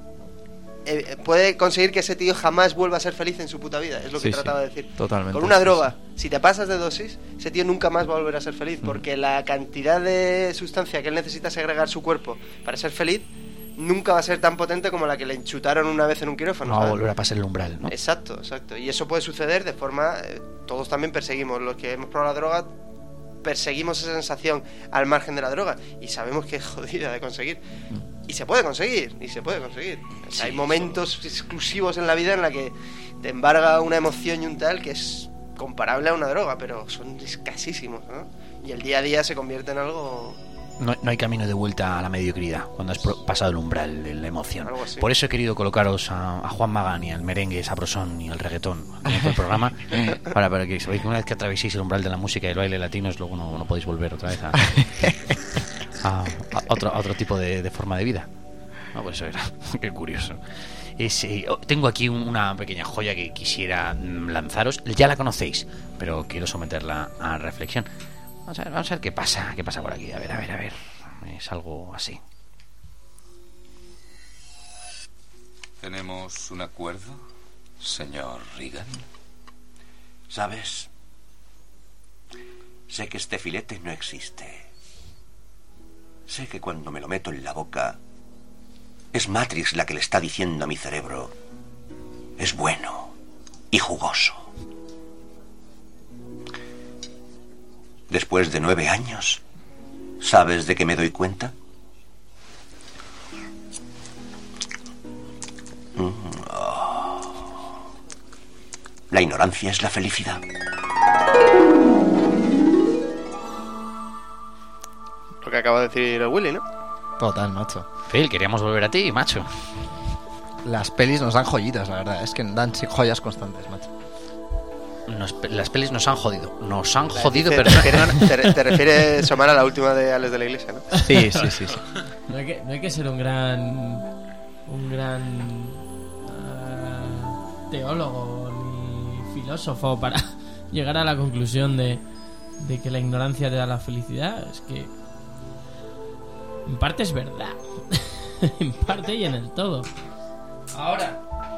Eh, puede conseguir que ese tío jamás vuelva a ser feliz en su puta vida. Es lo que sí, trataba sí, de decir. Totalmente. Con una droga, si te pasas de dosis, ese tío nunca más va a volver a ser feliz, porque mm. la cantidad de sustancia que él necesita segregar su cuerpo para ser feliz nunca va a ser tan potente como la que le enchutaron una vez en un quirófano. No va a volver a pasar el umbral, ¿no? Exacto, exacto. Y eso puede suceder de forma... Eh, todos también perseguimos. Los que hemos probado la droga perseguimos esa sensación al margen de la droga y sabemos que es jodida de conseguir. Mm. Y se puede conseguir, y se puede conseguir. O sea, sí, hay momentos eso. exclusivos en la vida en la que te embarga una emoción y un tal que es comparable a una droga, pero son escasísimos, ¿no? Y el día a día se convierte en algo... No, no hay camino de vuelta a la mediocridad cuando has pasado el umbral de la emoción. Por eso he querido colocaros a, a Juan Magán y al merengue sabrosón y al reggaetón en el programa, para, para que sabéis que una vez que atraveséis el umbral de la música y el baile latinos, luego no, no podéis volver otra vez a... A, a, otro, a otro tipo de, de forma de vida. No, pues eso era. Qué curioso. Es, eh, tengo aquí una pequeña joya que quisiera lanzaros. Ya la conocéis, pero quiero someterla a reflexión. Vamos a ver, vamos a ver qué pasa, qué pasa por aquí. A ver, a ver, a ver. Es algo así. ¿Tenemos un acuerdo, señor Regan? ¿Sabes? Sé que este filete no existe. Sé que cuando me lo meto en la boca, es Matrix la que le está diciendo a mi cerebro, es bueno y jugoso. Después de nueve años, ¿sabes de qué me doy cuenta? Oh. La ignorancia es la felicidad. Lo que acaba de decir el Willy, ¿no? Total, macho. Phil, queríamos volver a ti, macho. Las pelis nos dan joyitas, la verdad. Es que dan joyas constantes, macho. Nos, las pelis nos han jodido. Nos han la jodido, dice, pero... Te, te refieres, Somar, a la última de Alex de la Iglesia, ¿no? Sí, sí, sí, sí. No hay que, no hay que ser un gran... Un gran... Uh, teólogo ni filósofo para llegar a la conclusión de, de que la ignorancia te da la felicidad. Es que... En parte es verdad. En parte y en el todo. Ahora,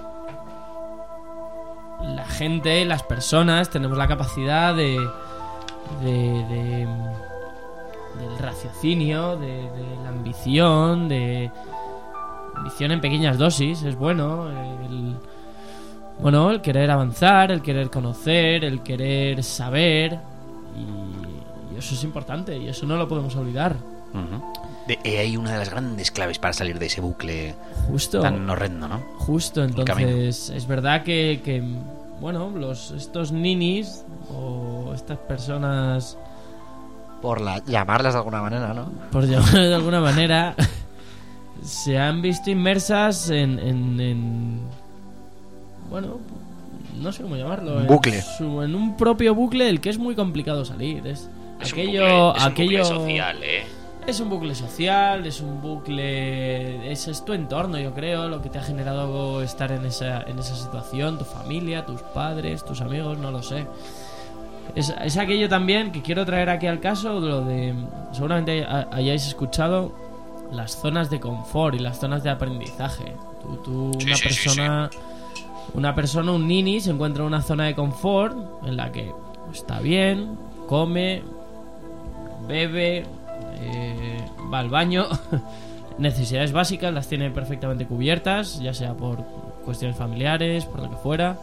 la gente, las personas, tenemos la capacidad de, de, de del raciocinio, de, de la ambición, de ambición en pequeñas dosis, es bueno. El, bueno, el querer avanzar, el querer conocer, el querer saber, y, y eso es importante, y eso no lo podemos olvidar. Uh-huh. De, eh, hay una de las grandes claves para salir de ese bucle justo, tan horrendo, ¿no? Justo, entonces es verdad que, que bueno, los estos ninis o estas personas, por la, llamarlas de alguna manera, ¿no? Por llamarlas de alguna manera, se han visto inmersas en, en, en bueno, no sé cómo llamarlo, un bucle, en, su, en un propio bucle del que es muy complicado salir. Es, es aquello, un bucle, es aquello, un bucle social, ¿eh? Es un bucle social, es un bucle... Ese es tu entorno, yo creo, lo que te ha generado estar en esa, en esa situación, tu familia, tus padres, tus amigos, no lo sé. Es, es aquello también que quiero traer aquí al caso, lo de... Seguramente hayáis escuchado las zonas de confort y las zonas de aprendizaje. Tú, tú sí, una sí, persona... Sí, sí. Una persona, un nini, se encuentra en una zona de confort en la que está bien, come, bebe... Eh, va al baño, necesidades básicas las tiene perfectamente cubiertas, ya sea por cuestiones familiares, por lo que fuera.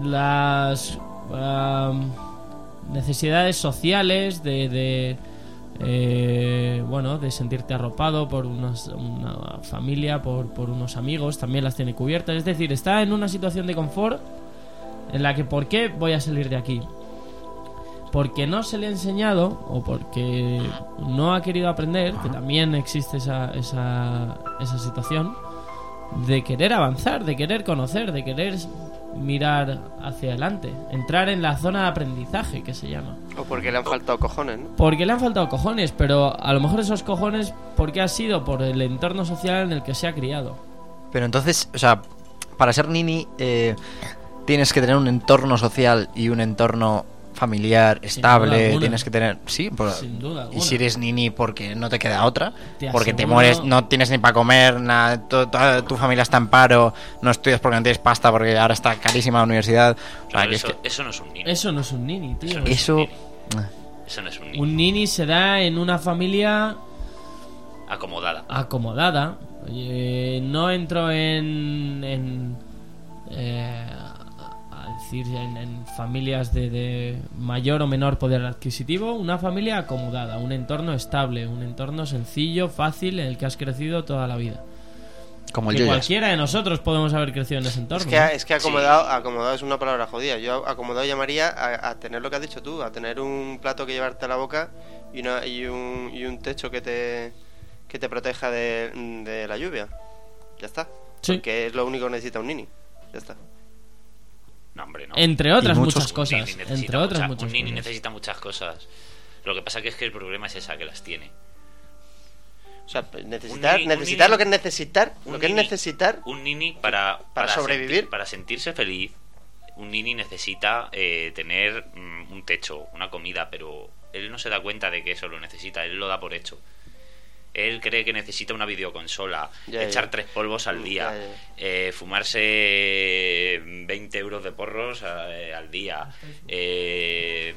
Las um, necesidades sociales de, de eh, bueno, de sentirte arropado por unos, una familia, por, por unos amigos, también las tiene cubiertas. Es decir, está en una situación de confort en la que, ¿por qué voy a salir de aquí? Porque no se le ha enseñado o porque no ha querido aprender, que también existe esa, esa, esa situación de querer avanzar, de querer conocer, de querer mirar hacia adelante, entrar en la zona de aprendizaje, que se llama. O porque le han faltado cojones, ¿no? Porque le han faltado cojones, pero a lo mejor esos cojones, ¿por qué ha sido? Por el entorno social en el que se ha criado. Pero entonces, o sea, para ser nini eh, tienes que tener un entorno social y un entorno familiar estable, tienes que tener, sí, por, sin duda alguna. Y si eres nini porque no te queda otra, te porque aseguro... te mueres, no tienes ni para comer, nada, tu, tu, tu familia está en paro, no estudias porque no tienes pasta porque ahora está carísima la universidad, o sea, Pero que eso, es que... eso no es un nini. Eso no es un nini, tío. Eso no es Eso... un nini. Eso no es un nini. Un nini se da en una familia acomodada. Acomodada. Oye, no entro en, en eh, a decir en, en familias de, de mayor o menor poder adquisitivo. Una familia acomodada, un entorno estable, un entorno sencillo, fácil, en el que has crecido toda la vida. Como el que Yoyas. Cualquiera de nosotros podemos haber crecido en ese entorno. Es que, es que acomodado, sí. acomodado es una palabra jodida. Yo acomodado llamaría a, a tener lo que has dicho tú, a tener un plato que llevarte a la boca y, una, y, un, y un techo que te que te proteja de, de la lluvia. Ya está. Sí. Porque es lo único que necesita un nini. Ya está. No, hombre, no. Entre otras muchos, muchas cosas. Entre otras mucha, muchas un nini cosas. necesita muchas cosas. Lo que pasa que es que el problema es esa, que las tiene. O sea, necesitar, nini, necesitar nini, lo que es necesitar, lo que nini, es necesitar. Un nini para, para, para sobrevivir. Sentir, para sentirse feliz, un nini necesita eh, tener mm, un techo, una comida, pero él no se da cuenta de que eso lo necesita, él lo da por hecho. Él cree que necesita una videoconsola, ya, echar ya. tres polvos al día, ya, ya. Eh, fumarse veinte euros de porros eh, al día. Eh,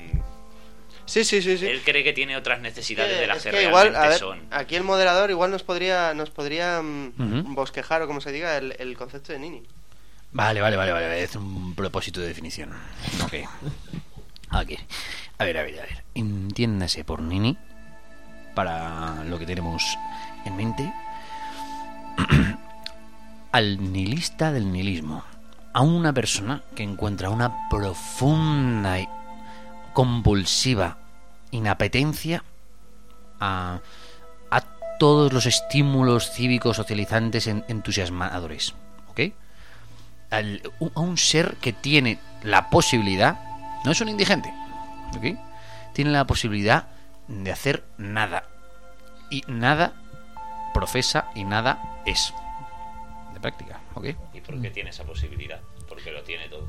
sí, sí, sí, sí. Él cree que tiene otras necesidades que, de las es que, que realmente igual, a ver, son. aquí el moderador igual nos podría nos podría um, Uh-huh. bosquejar o como se diga el, el concepto de nini. Vale, vale, vale, vale. Es un propósito de definición. Ok. Ok. A ver, a ver, a ver. Entiéndase por nini, para lo que tenemos en mente, al nihilista del nihilismo, a una persona que encuentra una profunda y compulsiva inapetencia a, a todos los estímulos cívicos socializantes en, entusiasmadores, ¿ok? Al, a un ser que tiene la posibilidad, no es un indigente, ¿ok? Tiene la posibilidad de hacer nada, y nada profesa y nada es de práctica, ¿ok? ¿Y por qué tiene esa posibilidad? Porque lo tiene todo.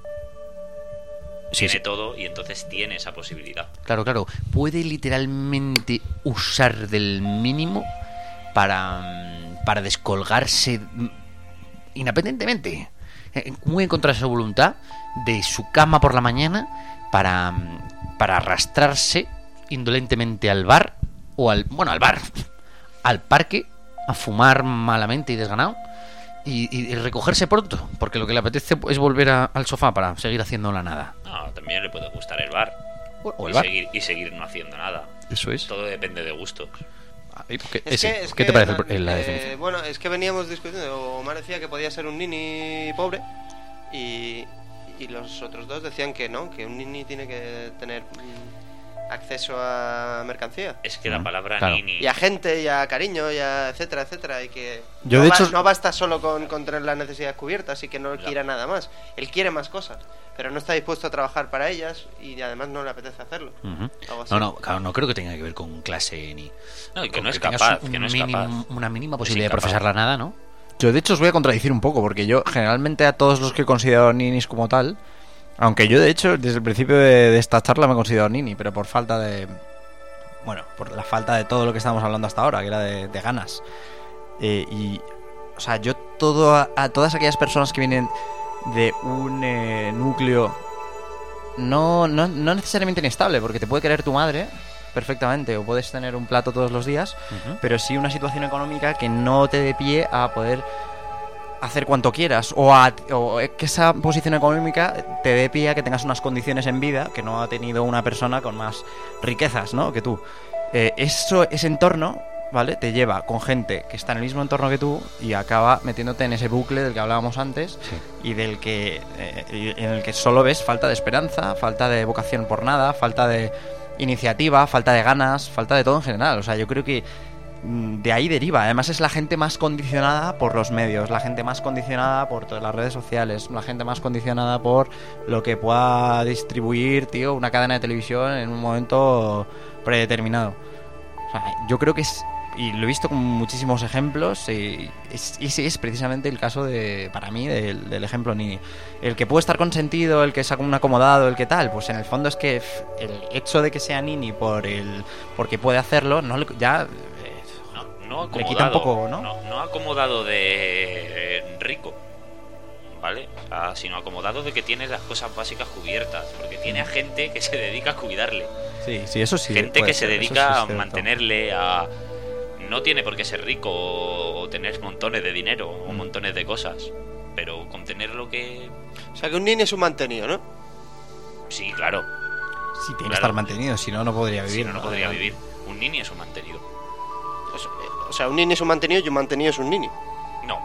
Sí, tiene sí. todo y entonces tiene esa posibilidad. Claro, claro. Puede literalmente usar del mínimo para, para descolgarse inapetentemente. Puede encontrar esa voluntad de su cama por la mañana para, para arrastrarse indolentemente al bar o al, bueno, al bar, al parque, a fumar malamente y desganado y, y recogerse pronto, porque lo que le apetece es volver a, al sofá para seguir haciendo la nada. No, también le puede gustar el bar. O, o el y, bar. Seguir, y seguir no haciendo nada. Eso es. Todo depende de gustos. ¿Qué, es ese, que, es ¿qué que, te parece eh, la definición? Bueno, es que veníamos discutiendo. Omar decía que podía ser un nini pobre y, y los otros dos decían que no, que un nini tiene que tener mm, acceso a mercancía. Es que la palabra claro. nini... Y a gente, y a cariño, y a etcétera, etcétera. Y que Yo, no, de va- hecho- no basta solo con, con tener las necesidades cubiertas y que no Claro. quiera nada más. Él quiere más cosas, pero no está dispuesto a trabajar para ellas y además no le apetece hacerlo. Ujú. Algo así. No, no, claro, no creo que tenga que ver con clase ni... No, y que con no es tengas capaz, un que no es mínimo- capaz. una mínima Es posibilidad de incapaz. profesar la nada, ¿no? Yo de hecho os voy a contradecir un poco, porque yo generalmente a todos los que he considerado ninis como tal, aunque yo de hecho desde el principio de, de esta charla me he considerado nini, pero por falta de... Bueno, por la falta de todo lo que estábamos hablando hasta ahora, que era de, de ganas. Eh, y, o sea, yo todo a, a todas aquellas personas que vienen de un eh, núcleo no, no, no necesariamente inestable, porque te puede querer tu madre perfectamente, o puedes tener un plato todos los días, Ujú. pero sí una situación económica que no te dé pie a poder hacer cuanto quieras, o, a, o que esa posición económica te dé pie a que tengas unas condiciones en vida que no ha tenido una persona con más riquezas, ¿no?, que tú. eh, eso, ese entorno, ¿vale? Te lleva con gente que está en el mismo entorno que tú y acaba metiéndote en ese bucle del que hablábamos antes, sí. y del que eh, en el que solo ves falta de esperanza, falta de vocación por nada, falta de iniciativa, falta de ganas, falta de todo en general. O sea, yo creo que de ahí deriva. Además es la gente más condicionada por los medios, la gente más condicionada por todas las redes sociales, la gente más condicionada por lo que pueda distribuir, tío, una cadena de televisión en un momento predeterminado. O sea, yo creo que es, y lo he visto con muchísimos ejemplos, y es, ese es precisamente el caso de, para mí, del, del ejemplo Nini. El que puede estar consentido, el que es un acomodado, el que tal, pues en el fondo es que el hecho de que sea Nini por el, porque puede hacerlo, no le, ya no acomodado, le quita un poco, ¿no? No, no acomodado de eh, rico, ¿vale? O sea, sino acomodado de que tiene las cosas básicas cubiertas, porque tiene a gente que se dedica a cuidarle. Sí, sí, eso sí. Gente que ser, se dedica sí a mantenerle, a... No tiene por qué ser rico o tener montones de dinero o montones de cosas, pero con tener lo que... O sea, que un niño es un mantenido, ¿no? Sí, claro. Sí, tiene claro. que estar mantenido, si no, no podría vivir. Si no, no podría vivir. Un niño es un mantenido. Pues, o sea, un niño es un mantenido y un mantenido es un niño. No.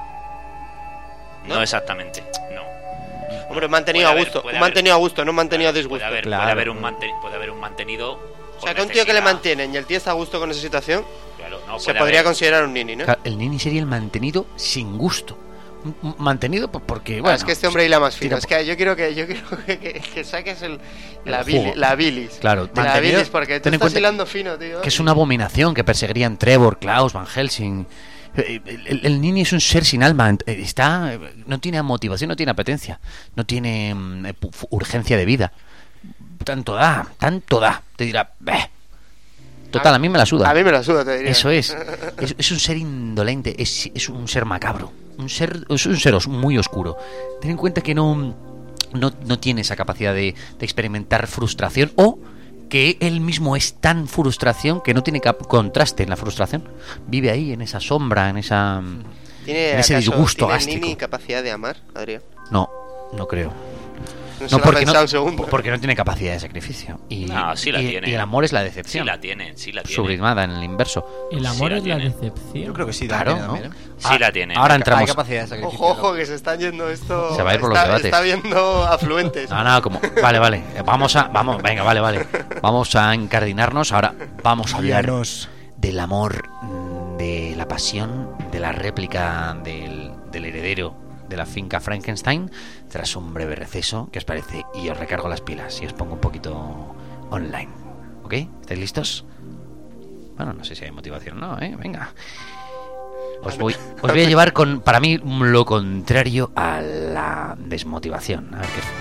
No, no exactamente, no. Hombre, un mantenido a gusto, un mantenido a gusto, no un mantenido a disgusto. Puede haber, claro. puede haber, un, manten, puede haber un mantenido. O sea, que un tío que le mantienen y el tío está a gusto con esa situación, claro, no, se podría haber... considerar un nini, ¿no? Claro, el nini sería el mantenido sin gusto. Mantenido porque, bueno... Ah, es que este hombre hila más fino. Es que yo quiero que yo quiero que, que, que saques el, el la, bilis, la bilis. Claro, la bilis, porque tú estás hilando fino, tío. Que es una abominación que perseguirían Trevor, Klaus, Van Helsing... El, el, el Nini es un ser sin alma, está, no tiene motivación, no tiene apetencia, no tiene um, urgencia de vida. Tanto da, tanto da. Te dirá, Beh". Total, a mí me la suda. A mí me la suda, te diría. Eso es. Es, es un ser indolente, es, es un ser macabro, un ser, es un ser os, muy oscuro. Ten en cuenta que no, no, no tiene esa capacidad de, de experimentar frustración, o que él mismo es tan frustración que no tiene contraste en la frustración. Vive ahí, en esa sombra, en esa ¿Tiene en ese acaso, disgusto ¿tiene gástrico. Nini capacidad de amar, Adrián? No, no creo. No, no, porque no, un segundo. porque no tiene capacidad de sacrificio. Y, no, sí la y, tiene. Y el amor es la decepción. Sí la tiene, sí la tiene. Sublimada en el inverso. El amor sí es la, la decepción. Yo creo que sí, claro, tiene, ¿no? También, ¿eh? Sí ah, la tiene. Ahora entramos. Hay capacidad de sacrificio. Ojo, ojo, que se están yendo esto. Se va a ir por está, los debates. Está viendo afluentes. No, no, como. Vale, vale. Vamos a. Vamos, venga, vale, vale. Vamos a encardinarnos. Ahora vamos a hablar del amor, de la pasión, de la réplica del, del heredero de la finca Frankenstein, tras un breve receso. ¿Qué os parece? Y os recargo las pilas y os pongo un poquito online. ¿Ok? ¿Estáis listos? Bueno, no sé si hay motivación o no, ¿eh? Venga. Os voy, os voy a llevar con, para mí, lo contrario a la desmotivación. A ver qué...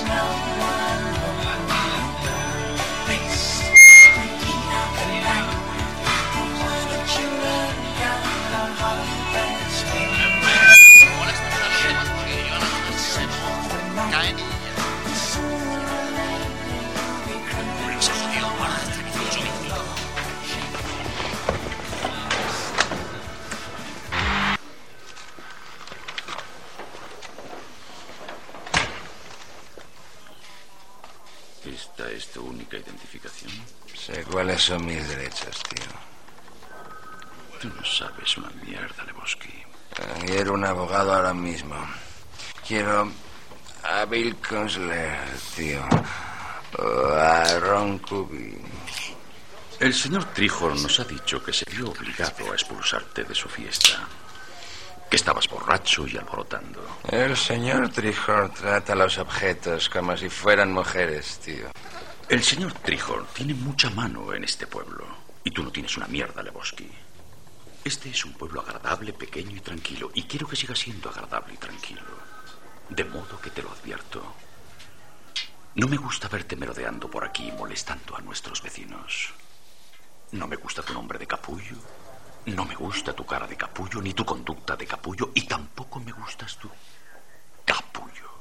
¿Esta es tu única identificación? Sé cuáles son mis derechos, tío. Tú no sabes una mierda, Lebowski. Quiero un abogado ahora mismo. Quiero a Bill Kunstler, tío. O a Ron Kuby. El señor Trihorn nos ha dicho que se vio obligado a expulsarte de su fiesta. Que estabas borracho y alborotando. El señor Trihorn trata a los objetos como si fueran mujeres, tío. El señor Trihorn tiene mucha mano en este pueblo. Y tú no tienes una mierda, Lebowski. Este es un pueblo agradable, pequeño y tranquilo. Y quiero que siga siendo agradable y tranquilo. De modo que te lo advierto. No me gusta verte merodeando por aquí molestando a nuestros vecinos. No me gusta tu nombre de capullo. No me gusta tu cara de capullo, ni tu conducta de capullo, y tampoco me gustas tú, capullo.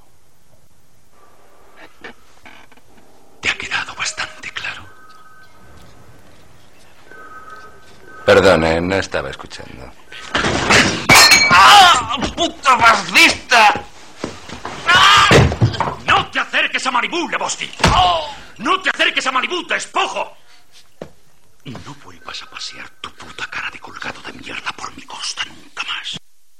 ¿Te ha quedado bastante claro? Perdone, no estaba escuchando. ¡Ah! ¡Puto fascista! ¡Ah! ¡No te acerques a Malibú, Lebowski! ¡Oh! ¡No te acerques a Malibú, despojo! No vuelvas a pasear tu puta cara de colgado de mierda por mi costa nunca más.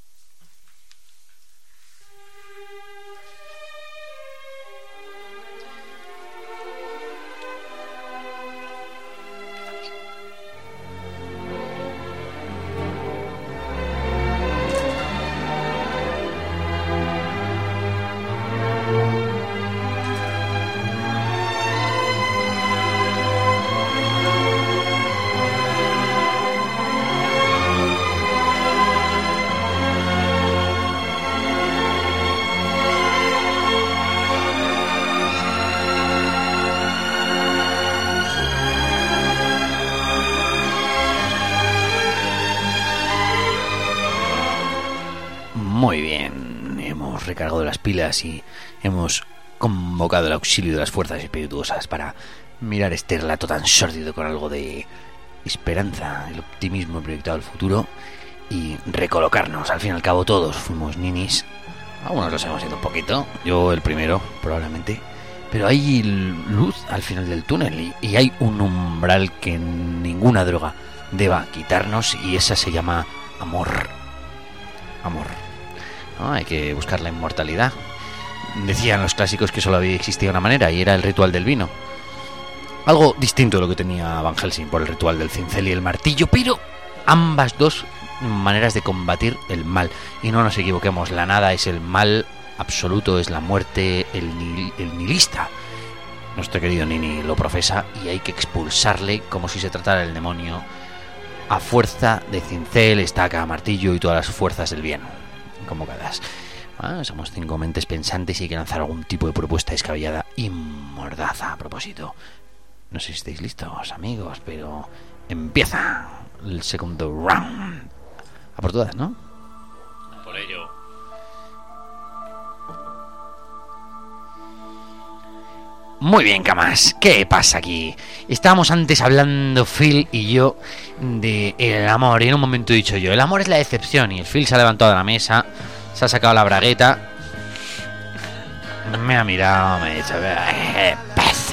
Muy bien, hemos recargado las pilas y hemos convocado el auxilio de las fuerzas espirituosas para mirar este relato tan sórdido con algo de esperanza, el optimismo proyectado al futuro y recolocarnos. Al fin y al cabo todos fuimos ninis, algunos los hemos ido un poquito, yo el primero probablemente, pero hay luz al final del túnel y, y hay un umbral que ninguna droga deba quitarnos y esa se llama amor. Amor. ¿No? Hay que buscar la inmortalidad. Decían los clásicos que solo había existido una manera y era el ritual del vino. Algo distinto de lo que tenía Van Helsing por el ritual del cincel y el martillo, pero ambas dos maneras de combatir el mal. Y no nos equivoquemos, la nada es el mal absoluto, es la muerte, el, nihil, el nihilista. Nuestro querido Nini lo profesa y hay que expulsarle como si se tratara del demonio a fuerza de cincel, estaca, martillo y todas las fuerzas del bien convocadas. Ah, somos cinco mentes pensantes y hay que lanzar algún tipo de propuesta descabellada y mordaza. A propósito, no sé si estáis listos, amigos, pero empieza el segundo round. A por todas, ¿no? Por ello. Muy bien, camas, ¿qué pasa aquí? Estábamos antes hablando Phil y yo de el amor y en un momento he dicho yo, el amor es la decepción y el Phil se ha levantado de la mesa, se ha sacado la bragueta, me ha mirado, me ha dicho, ¿qué pasa?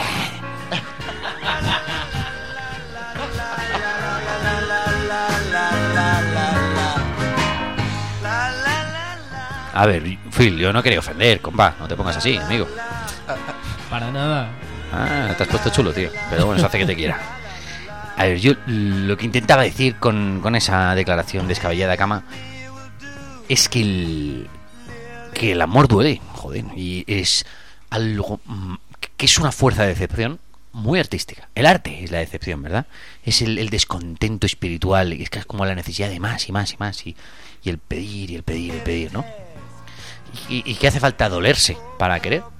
A ver, Phil, yo no quería ofender, compa, no te pongas así, amigo. Para nada. Ah, te has puesto chulo, tío. Pero bueno, eso hace que te quiera. A ver, yo lo que intentaba decir con, con esa declaración descabellada, cama, es que el, que el amor duele, joder, y es algo que es una fuerza de decepción muy artística. El arte es la decepción, ¿verdad? Es el, el descontento espiritual, es que es como la necesidad de más y más y más, y, y el pedir y el pedir y el pedir, ¿no? Y, y que hace falta dolerse para querer.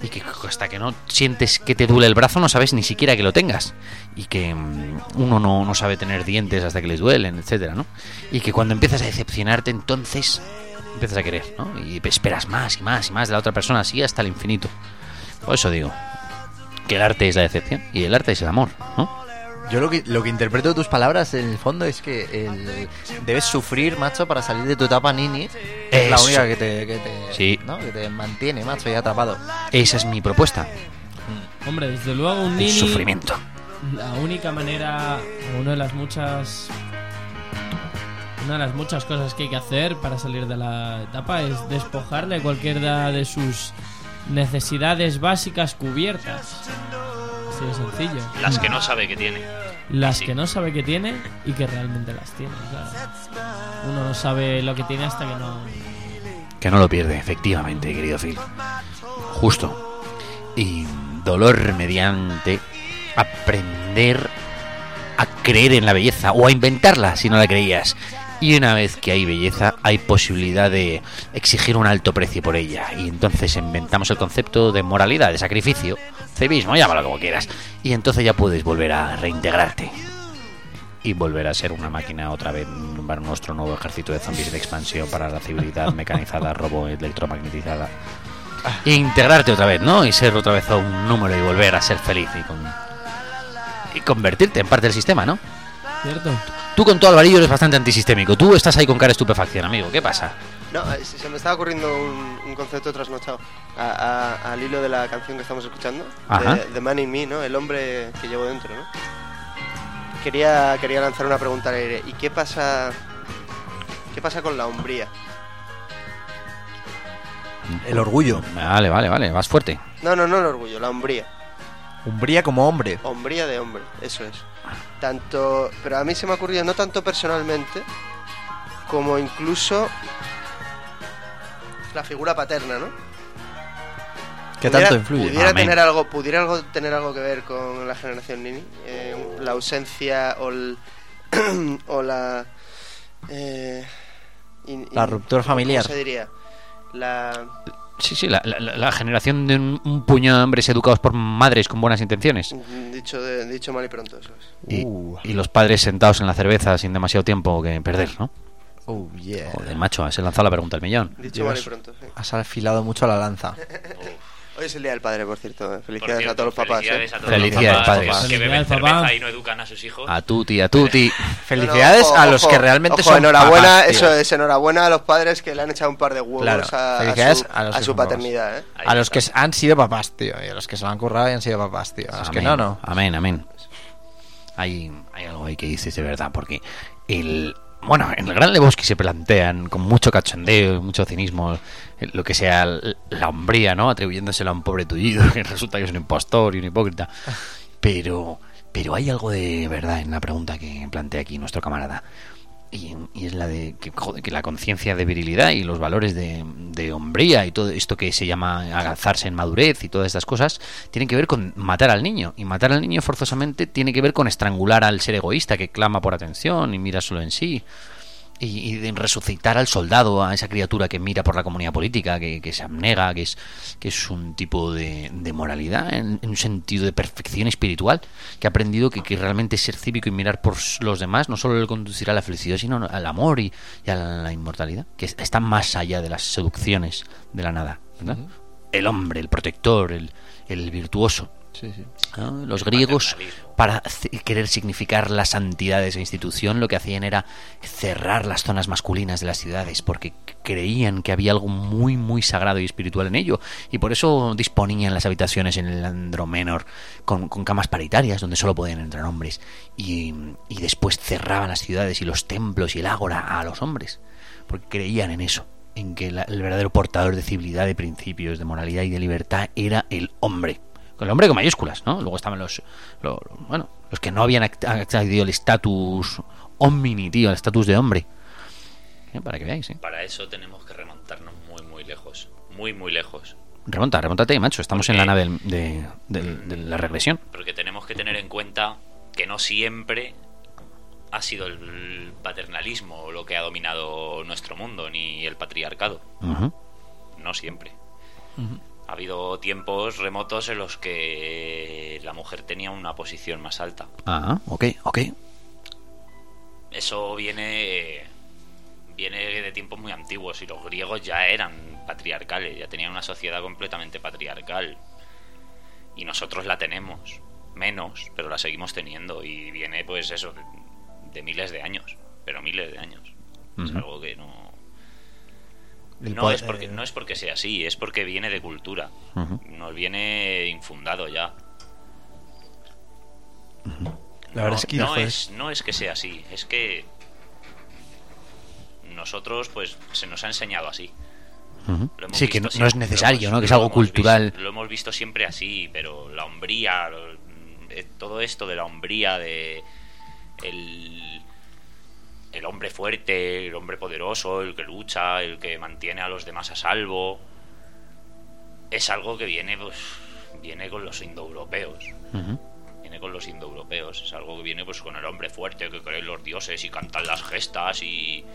y que hasta que no sientes que te duele el brazo no sabes ni siquiera que lo tengas, y que um, uno no, no sabe tener dientes hasta que les duelen, etcétera, ¿no? Y que cuando empiezas a decepcionarte, entonces empiezas a querer, ¿no? Y esperas más y más y más de la otra persona, así hasta el infinito. Por eso digo que el arte es la decepción y el arte es el amor, ¿no? Yo lo que, lo que interpreto de tus palabras en el fondo es que el, debes sufrir, macho, para salir de tu etapa nini. Es la única que te, que te, sí. ¿no? que te mantiene, macho, y atrapado. Esa es mi propuesta. Hombre, desde luego un nini... El sufrimiento. La única manera, o una de las muchas... Una de las muchas cosas que hay que hacer para salir de la etapa es despojarle cualquiera de sus necesidades básicas cubiertas. Así de sencillo. Las que no sabe que tiene. Las sí. que no sabe que tiene y que realmente las tiene, claro. Uno no sabe lo que tiene hasta que no... Que no lo pierde, efectivamente, querido Phil. Justo. Y dolor mediante aprender a creer en la belleza o a inventarla si no la creías. Y una vez que hay belleza, hay posibilidad de exigir un alto precio por ella. Y entonces inventamos el concepto de moralidad, de sacrificio, civismo, llámalo como quieras. Y entonces ya puedes volver a reintegrarte. Y volver a ser una máquina otra vez para nuestro nuevo ejército de zombies de expansión para la civilidad mecanizada, robo electromagnetizada. E integrarte otra vez, ¿no? Y ser otra vez un número y volver a ser feliz y, con... y convertirte en parte del sistema, ¿no? Cierto. Tú con tu Alvarillo eres bastante antisistémico. Tú estás ahí con cara de estupefacción, amigo. ¿Qué pasa? No, se me estaba ocurriendo un, un concepto trasnochado a, a, al hilo de la canción que estamos escuchando, Ajá. de The Man in Me, ¿no? El hombre que llevo dentro, ¿no? Quería, quería lanzar una pregunta al aire. ¿Y qué pasa, qué pasa con la hombría? El orgullo. Vale, vale, vale. Vas fuerte. No, no, no el orgullo, la hombría. Hombría como hombre. Hombría de hombre, eso es. Tanto, pero a mí se me ha ocurrido no tanto personalmente como incluso la figura paterna, ¿no? ¿Qué pudiera, tanto influye? Pudiera Amén. tener algo, pudiera algo tener algo que ver con la generación Nini, eh, la ausencia o el, o la eh, in, la in, ruptura familiar. ¿Cómo se diría? La Sí, sí, la, la, la generación de un, un puño de hombres educados por madres con buenas intenciones. Dicho, de, dicho mal y pronto, eso es. Y, uh. y los padres sentados en la cerveza sin demasiado tiempo que perder, ¿no? Oh, yeah. Joder, macho, has lanzado la pregunta al millón. Dicho mal y pronto, sí. Has afilado mucho la lanza. Hoy es el Día del Padre, por cierto. Felicidades por cierto, a todos los papás. Felicidades ¿eh? a todos felicidades, los papás, padres. que beben cerveza y no educan a sus hijos. A tuti, a tuti. Felicidades no, no, ojo, a los que realmente ojo, son enhorabuena, papás, eso es, enhorabuena a los padres que le han echado un par de huevos claro, a, felicidades a su, a, los a que su son paternidad. papás. ¿eh? A los que han sido papás, tío. Y a los que se lo han currado y han sido papás, tío. A los Amén, que no, no. Amén, amén. Hay, hay algo ahí que dices de verdad, porque el... Bueno, en el Gran Lebowski se plantean con mucho cachondeo, mucho cinismo, lo que sea la hombría, ¿no? Atribuyéndosela a un pobre tullido que resulta que es un impostor y un hipócrita. Pero, pero hay algo de verdad en la pregunta que plantea aquí nuestro camarada. Y, y es la de que, joder, que la conciencia de virilidad y los valores de, de hombría y todo esto que se llama alzarse en madurez y todas estas cosas tienen que ver con matar al niño. Y matar al niño forzosamente tiene que ver con estrangular al ser egoísta que clama por atención y mira solo en sí. Y, y de resucitar al soldado, a esa criatura que mira por la comunidad política, que, que se abnega, que es, que es un tipo de, de moralidad, en, en un sentido de perfección espiritual, que ha aprendido que, que realmente ser cívico y mirar por los demás no solo le conducirá a la felicidad, sino al amor y, y a la, la inmortalidad, que está más allá de las seducciones de la nada, ¿verdad? Uh-huh. El hombre, el protector, el, el virtuoso. Sí, sí. ¿No? Los griegos, para querer significar la santidad de esa institución, lo que hacían era cerrar las zonas masculinas de las ciudades, porque creían que había algo muy muy sagrado y espiritual en ello, y por eso disponían las habitaciones en el Andromenor con, con camas paritarias donde solo podían entrar hombres, y, y después cerraban las ciudades y los templos y el ágora a los hombres, porque creían en eso, en que la, el verdadero portador de civilidad, de principios, de moralidad y de libertad era el hombre. El hombre con mayúsculas, ¿no? Luego estaban los, los bueno, los que no habían accedido al estatus homini, tío, al estatus de hombre. ¿Eh? Para que veáis, ¿eh? Para eso tenemos que remontarnos muy, muy lejos. Muy, muy lejos. Remonta, remóntate, macho. Estamos porque, en la nave de, de, de, de la regresión. Porque tenemos que tener en cuenta que no siempre ha sido el paternalismo lo que ha dominado nuestro mundo, ni el patriarcado. Uh-huh. No siempre. Uh-huh. Ha Ha habido tiempos remotos en los que la mujer tenía una posición más alta. Ah, ok, ok. Eso viene viene de tiempos muy antiguos, y los griegos ya eran patriarcales, ya tenían una sociedad completamente patriarcal. Y nosotros la tenemos, menos, pero la seguimos teniendo, y viene pues eso, de, de miles de años, pero miles de años. Uh-huh. Es algo que no... No, poder, es porque, no es porque sea así, es porque viene de cultura. Uh-huh. Nos viene infundado ya. Uh-huh. La no, verdad es que no, es, no es que sea así, es que nosotros, pues, se nos ha enseñado así. Uh-huh. Sí, que no, no es necesario, ¿no? Que es algo cultural. Visto, lo hemos visto siempre así, pero la hombría, lo, eh, todo esto de la hombría, de el... el hombre fuerte, el hombre poderoso, el que lucha, el que mantiene a los demás a salvo, es algo que viene, pues, viene con los indoeuropeos. Uh-huh. Viene con los indoeuropeos. Es algo que viene, pues, con el hombre fuerte que creen los dioses y cantan las gestas y...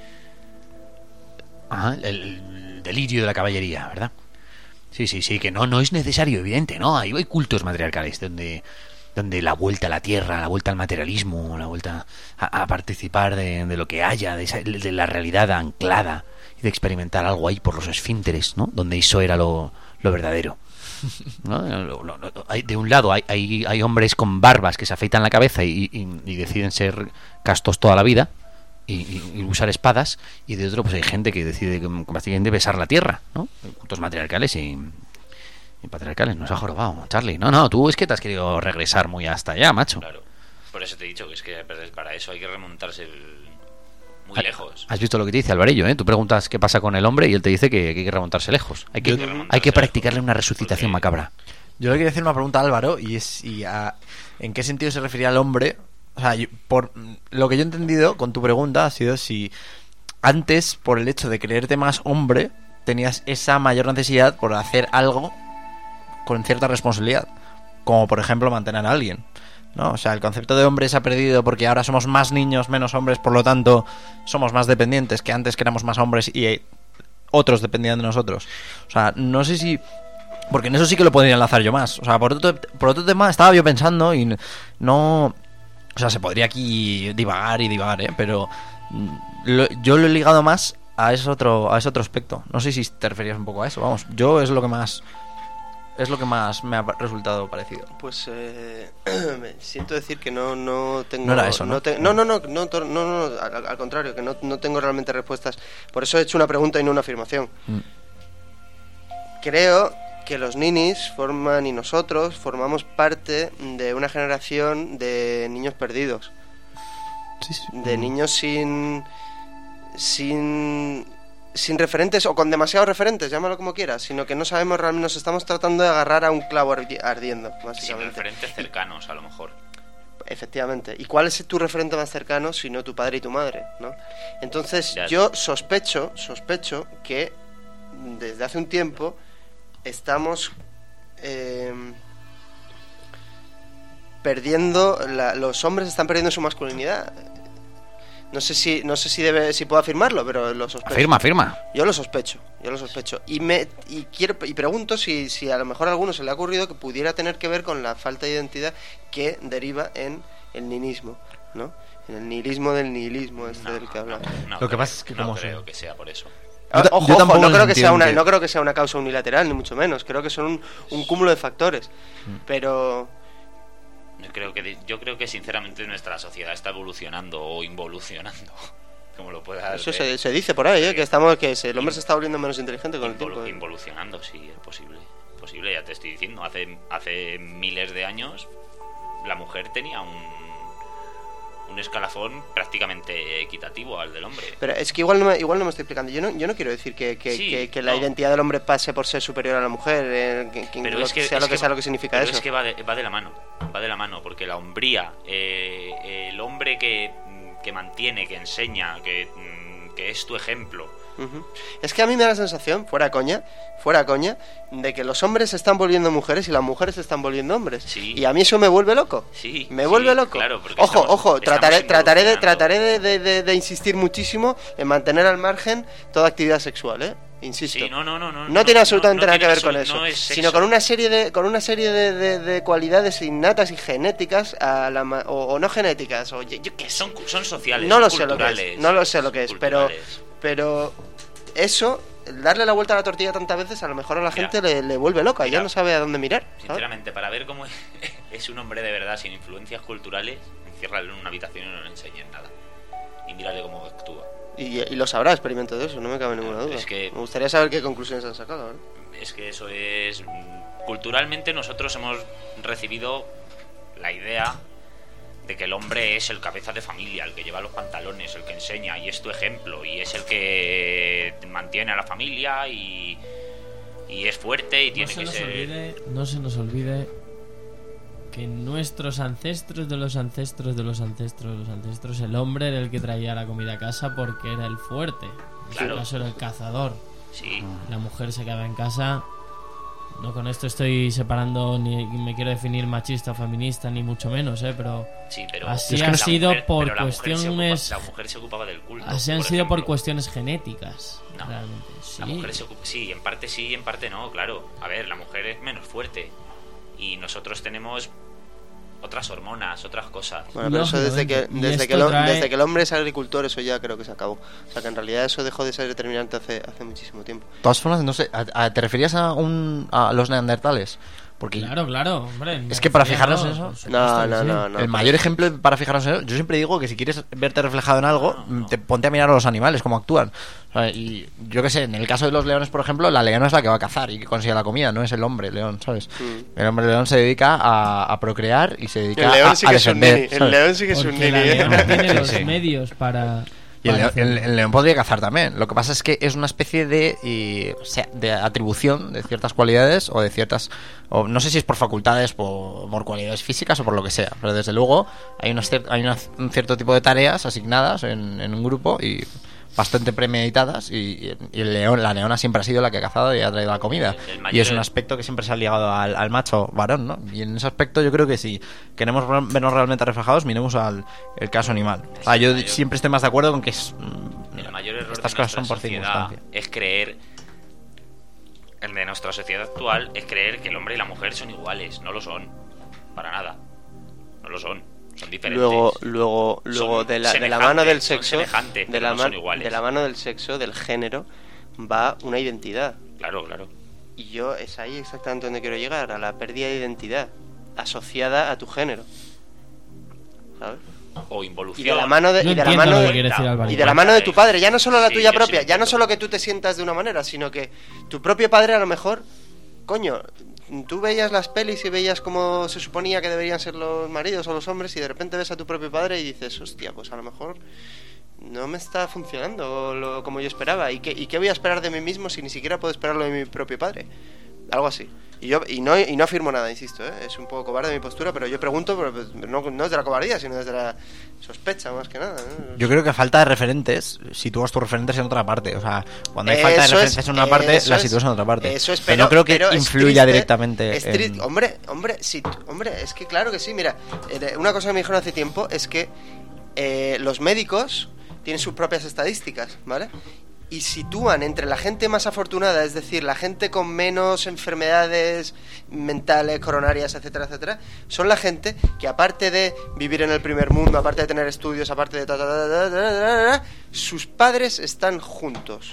Ajá, el, el delirio de la caballería, ¿verdad? Sí, sí, sí, que no, no es necesario, evidente, ¿no? Hay, hay cultos matriarcales donde... donde la vuelta a la tierra, la vuelta al materialismo, la vuelta a, a participar de, de lo que haya, de, esa, de la realidad anclada, y de experimentar algo ahí por los esfínteres, ¿no? Donde eso era lo, lo verdadero, ¿no? Lo, lo, lo, hay, de un lado hay, hay, hay hombres con barbas que se afeitan la cabeza y, y, y deciden ser castos toda la vida y, y, y usar espadas, y de otro pues hay gente que decide básicamente besar la tierra, ¿no? Cultos matriarcales y... Y patriarcales, nos ha jorobado, Charlie. No, no, tú es que te has querido regresar muy hasta allá, macho. Claro, por eso te he dicho que es que para eso hay que remontarse muy lejos. Has visto lo que te dice Alvarello, ¿eh? Tú preguntas qué pasa con el hombre y él te dice que, que hay que remontarse lejos. Hay que, que hay que practicarle una resucitación porque... macabra. Yo le quería hacer una pregunta a Álvaro, y es y a, ¿en qué sentido se refería al hombre? O sea, yo, por lo que yo he entendido con tu pregunta ha sido si antes, por el hecho de creerte más hombre, tenías esa mayor necesidad por hacer algo con cierta responsabilidad, como por ejemplo mantener a alguien, ¿no? O sea, el concepto de hombre se ha perdido porque ahora somos más niños, menos hombres, por lo tanto somos más dependientes, que antes que éramos más hombres y otros dependían de nosotros. O sea, no sé si... Porque en eso sí que lo podría enlazar yo más. O sea, por otro, por otro tema estaba yo pensando y no... O sea, se podría aquí divagar y divagar, ¿eh? Pero lo, yo lo he ligado más a ese otro, a ese otro aspecto. No sé si te referías un poco a eso, vamos. Yo es lo que más... Es lo que más me ha resultado parecido. Pues eh, me siento decir que no no tengo no era eso, ¿no? No, te, no, no, no, no, no, no, no al, al contrario, que no, no tengo realmente respuestas. Por eso he hecho una pregunta y no una afirmación. Mm. Creo que los ninis forman y nosotros formamos parte de una generación de niños perdidos. Sí, sí. De niños sin sin sin referentes o con demasiados referentes, llámalo como quieras, sino que no sabemos realmente, nos estamos tratando de agarrar a un clavo ardiendo, básicamente. Sin referentes cercanos, a lo mejor. Efectivamente. ¿Y cuál es tu referente más cercano si no tu padre y tu madre, ¿no? Entonces, ya. yo sospecho, sospecho que desde hace un tiempo estamos eh, perdiendo, la, los hombres están perdiendo su masculinidad. No sé si no sé si debe si puedo afirmarlo, pero lo sospecho. Afirma, afirma. Yo lo sospecho, yo lo sospecho. Y me y quiero y pregunto si si a lo mejor a alguno se le ha ocurrido que pudiera tener que ver con la falta de identidad que deriva en el nihilismo, ¿no? En el nihilismo del nihilismo este no, del que hablamos. No, no, lo que creo, pasa es que no como creo se... que sea por eso. Yo, ojo, yo ojo, no creo que sea una que... no creo que sea una causa unilateral ni mucho menos. Creo que son un, un cúmulo de factores. Mm. Pero Yo creo que yo creo que sinceramente nuestra sociedad está evolucionando o involucionando, como lo puedas Eso ver. Se, se dice por ahí, ¿eh? Que estamos que se, el hombre se está volviendo menos inteligente con Involu- el tiempo. ¿eh? Involucionando, sí, es posible. Posible, ya te estoy diciendo. Hace hace miles de años la mujer tenía un un escalafón prácticamente equitativo al del hombre. Pero es que igual no me, igual no me estoy explicando. Yo no, yo no quiero decir que, que, sí, que, que la no. identidad del hombre pase por ser superior a la mujer, eh, que, que pero lo es que, sea es lo que, que sea lo que significa pero eso. Es que va de, va de la mano, va de la mano, porque la hombría, eh, el hombre que, que mantiene, que enseña, que, que es tu ejemplo. Uh-huh. Es que a mí me da la sensación, fuera coña, fuera coña, de que los hombres se están volviendo mujeres y las mujeres se están volviendo hombres. Sí. Y a mí eso me vuelve loco. Sí, me sí, vuelve loco. Claro, porque ojo, estamos, ojo, trataré, estamos trataré de, trataré de, de, de, de insistir muchísimo en mantener al margen toda actividad sexual, ¿eh? insisto. Sí, no, no, no, no, no tiene no, absolutamente no, no nada que ver tiene con absolu- eso, no es sino sexo. con una serie de con una serie de, de, de cualidades innatas y genéticas a la ma- o, o no genéticas o yo, yo qué sé. Son, son sociales, no son lo sé lo que culturales. es, no lo sé lo que es, pero culturales. pero eso, darle la vuelta a la tortilla tantas veces, a lo mejor a la Mira. gente le, le vuelve loca y ya Mira. no sabe a dónde mirar, ¿sabes? Sinceramente, para ver cómo es, es un hombre de verdad sin influencias culturales, enciérralo en una habitación y no le enseñes nada. Y mírale cómo actúa. Y, y lo sabrá, experimento de eso, no me cabe ninguna duda. Es que- Me gustaría saber qué conclusiones han sacado, ¿eh? Es que eso es... mm, Culturalmente nosotros hemos recibido la idea de que el hombre es el cabeza de familia, el que lleva los pantalones, el que enseña y es tu ejemplo y es el que mantiene a la familia y, y es fuerte y No tiene se que nos ser... olvide, no se nos olvide que nuestros ancestros de los ancestros de los ancestros de los ancestros, el hombre era el que traía la comida a casa porque era el fuerte. En Claro. este caso era el cazador. Sí. La mujer se quedaba en casa. No con esto estoy separando ni me quiero definir machista o feminista ni mucho menos, ¿eh? Pero, Sí, pero así es que han la sido mujer- por pero la mujer se cuestiones ocupa- la mujer se ocupaba del culto. así han por sido por ejemplo. cuestiones genéticas. No. Realmente. Sí. La mujer se ocupa, sí, en parte sí, en parte no, claro. A ver, la mujer es menos fuerte y nosotros tenemos otras hormonas, otras cosas. Bueno, pero eso desde que Y desde esto que, el, hom- trae- desde que el hombre es agricultor, eso ya creo que se acabó. O sea, que en realidad eso dejó de ser determinante hace, hace muchísimo tiempo. De todas formas, no sé, ¿a- a- ¿te referías a, un, a los neandertales? Porque Claro, claro, hombre. me es que para refería, fijarnos ¿no? en eso, Por supuesto No, que no, sí. no, no. el mayor ejemplo para fijarnos en eso, yo siempre digo que si quieres verte reflejado en algo, te ponte a mirar a los animales, cómo actúan. O sea, y yo qué sé, en el caso de los leones, por ejemplo, la leona es la que va a cazar y que consigue la comida, no es el hombre león, ¿sabes? Mm. El hombre león se dedica a, a procrear y se dedica El león a, sí a que es un defender. nini, el ¿sabes? león sí que es un Porque la nini, ¿eh? leona tiene los Sí, sí. medios para... Y el para león, el- hacerlo. el león podría cazar también. Lo que pasa es que es una especie de, y, o sea, de atribución de ciertas cualidades o de ciertas... O no sé si es por facultades, por, por cualidades físicas o por lo que sea. Pero desde luego hay, unas cier- hay una- un cierto tipo de tareas asignadas en, en un grupo y bastante premeditadas. Y, y el león, la leona siempre ha sido la que ha cazado y ha traído la comida. El- el Y mayor- es un aspecto que siempre se ha ligado al, al macho varón, ¿no? Y en ese aspecto yo creo que si queremos re- vernos realmente reflejados, miremos al el caso animal. O sea, yo mayor- siempre estoy más de acuerdo con que es, mm, El mayor error estas de cosas nuestra son por sociedad circunstancia. es creer, el de nuestra sociedad actual es creer que el hombre y la mujer son iguales. No lo son, para nada. No lo son, son diferentes. Luego, luego, luego Son de la, de la semejantes, mano del son sexo, semejantes, de pero la, no ma- son iguales. de la mano del sexo, del género, va una identidad. Claro, claro. Y yo es ahí exactamente donde quiero llegar, a la pérdida de identidad asociada a tu género. ¿Sabes? O involución. Y de la mano de, Yo y de la entiendo mano lo de, que quiere decir Álvaro. y de la mano de tu padre, ya no solo la Sí, tuya yo sí propia, lo ya no entiendo. solo que tú te sientas de una manera, sino que tu propio padre a lo mejor, coño, tú veías las pelis y veías cómo se suponía que deberían ser los maridos o los hombres y de repente ves a tu propio padre y dices, hostia, pues a lo mejor no me está funcionando lo, como yo esperaba. ¿Y qué, ¿Y qué voy a esperar de mí mismo si ni siquiera puedo esperarlo de mi propio padre? Algo así. Y yo y no, y no afirmo nada, insisto, ¿eh? Es un poco cobarde mi postura, pero yo pregunto, pero pues, no, no desde la cobardía, sino desde la sospecha, más que nada, ¿no? Yo creo que a falta de referentes, sitúas tus referentes en otra parte. O sea, cuando hay falta de Eso referencias es- en una parte, eso las es- sitúas en otra parte. Eso es, pero, pero, no creo que pero es influya triste, directamente es triste. en... Hombre, hombre, sí, hombre, es que claro que sí. Mira, eh, una cosa que me dijeron hace tiempo es que eh, los médicos tienen sus propias estadísticas, ¿vale? Y sitúan entre la gente más afortunada, es decir, la gente con menos enfermedades mentales, coronarias, etcétera, etcétera, son la gente que aparte de vivir en el primer mundo, aparte de tener estudios, aparte de ta, ta, ta, ta, ta, ta, ta, sus padres están juntos.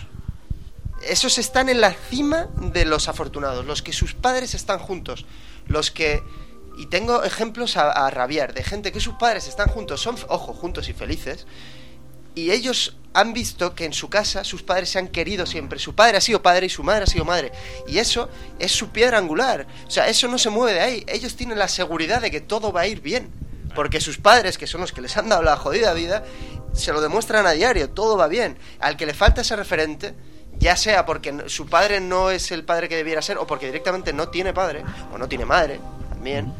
Esos están en la cima de los afortunados, los que sus padres están juntos, los que... Y tengo ejemplos a, a rabiar de gente que sus padres están juntos, son, ojo, juntos y felices, y ellos han visto que en su casa sus padres se han querido siempre. Su padre ha sido padre y su madre ha sido madre. Y eso es su piedra angular. O sea, eso no se mueve de ahí. Ellos tienen la seguridad de que todo va a ir bien. Porque sus padres, que son los que les han dado la jodida vida, se lo demuestran a diario. Todo va bien. Al que le falta ese referente, ya sea porque su padre no es el padre que debiera ser, o porque directamente no tiene padre, o no tiene madre, también...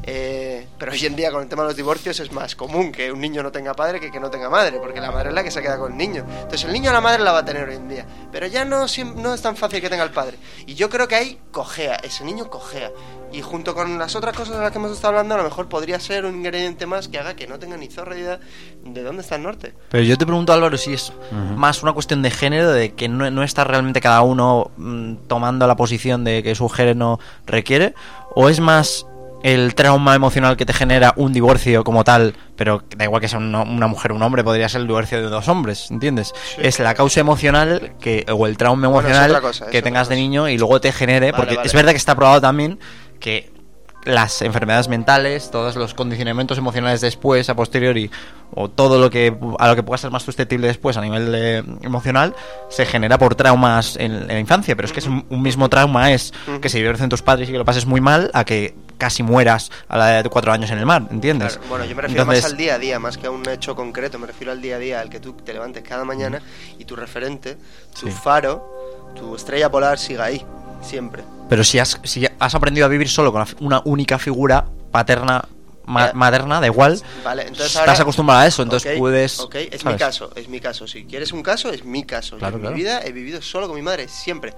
Eh, pero hoy en día con el tema de los divorcios es más común que un niño no tenga padre que que no tenga madre, porque la madre es la que se queda con el niño. Entonces el niño a la madre la va a tener hoy en día, pero ya no, no es tan fácil que tenga el padre. Y yo creo que ahí cojea, ese niño cojea. Y junto con las otras cosas de las que hemos estado hablando, a lo mejor podría ser un ingrediente más que haga que no tenga ni zorra idea de dónde está el norte. Pero yo te pregunto, Álvaro, si es uh-huh. más una cuestión de género, de que no, no está realmente cada uno mmm, tomando la posición de que su género requiere, o es más el trauma emocional que te genera un divorcio como tal, pero da igual que sea una, una mujer o un hombre, podría ser el divorcio de dos hombres, ¿entiendes? Sí. Es la causa emocional que o el trauma emocional bueno, cosa, que tengas de niño y luego te genere, vale, porque vale. es verdad que está probado también que las enfermedades mentales, todos los condicionamientos emocionales después, a posteriori, o todo lo que a lo que puedas ser más susceptible después a nivel de, emocional, se genera por traumas en, en la infancia. Pero es que es un, un mismo trauma es que se divorcien tus padres y que lo pases muy mal a que casi mueras a la edad de cuatro años en el mar, ¿entiendes? Claro. Bueno, yo me refiero Entonces, más al día a día, más que a un hecho concreto. Me refiero al día a día, al que tú te levantes cada mañana y tu referente, tu sí. faro, tu estrella polar siga ahí, siempre. Pero si has, si has aprendido a vivir solo con una única figura paterna, ma- materna, da igual, vale, entonces estás ahora, acostumbrado a eso, entonces okay, puedes... Ok, es ¿sabes? mi caso, es mi caso. Si quieres un caso, es mi caso. Claro, en claro. mi vida he vivido solo con mi madre, siempre.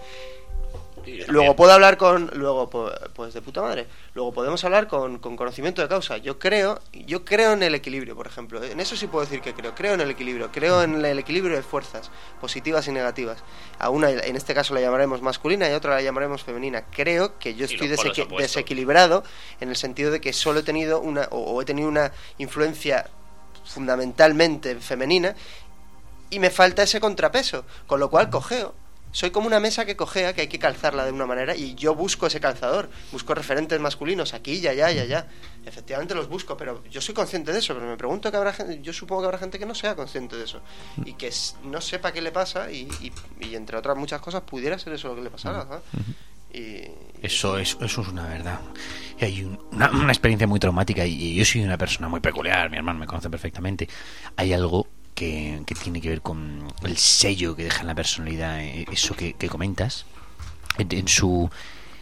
Luego puedo hablar con... Luego, pues de puta madre. Luego podemos hablar con, con conocimiento de causa. Yo creo yo creo en el equilibrio, por ejemplo. En eso sí puedo decir que creo. Creo en el equilibrio. Creo en el equilibrio de fuerzas, positivas y negativas. A una, en este caso, la llamaremos masculina y a otra la llamaremos femenina. Creo que yo estoy desequi- desequilibrado en el sentido de que solo he tenido una... O, o he tenido una influencia fundamentalmente femenina y me falta ese contrapeso. Con lo cual cojeo. Soy como una mesa que cojea, que hay que calzarla de una manera, y yo busco ese calzador, busco referentes masculinos aquí y allá y allá. Efectivamente los busco, pero yo soy consciente de eso, pero me pregunto que habrá gente, yo supongo que habrá gente que no sea consciente de eso y que no sepa qué le pasa y, y, y entre otras muchas cosas pudiera ser eso lo que le pasara, ¿sabes? Y, y eso, eso, eso es una verdad. Y hay un, una, una experiencia muy traumática y, y yo soy una persona muy peculiar, mi hermano me conoce perfectamente. Hay algo Que, que tiene que ver con el sello que deja en la personalidad, eso que, que comentas, en, en su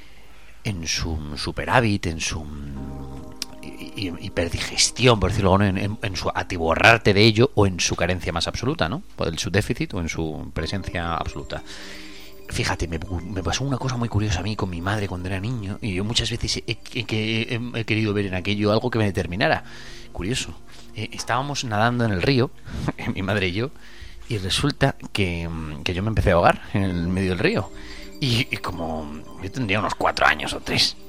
en su superávit, en su hiperdigestión, por decirlo, ¿no? en, en, en su atiborrarte de ello, o en su carencia más absoluta, ¿no? En su déficit o en su presencia absoluta. Fíjate, me, me pasó una cosa muy curiosa a mí con mi madre cuando era niño, y yo muchas veces he, he, he, he querido ver en aquello algo que me determinara. Curioso. Eh, estábamos nadando en el río, mi madre y yo, y resulta que, que yo me empecé a ahogar en el medio del río. Y, y como yo tendría unos cuatro años o tres,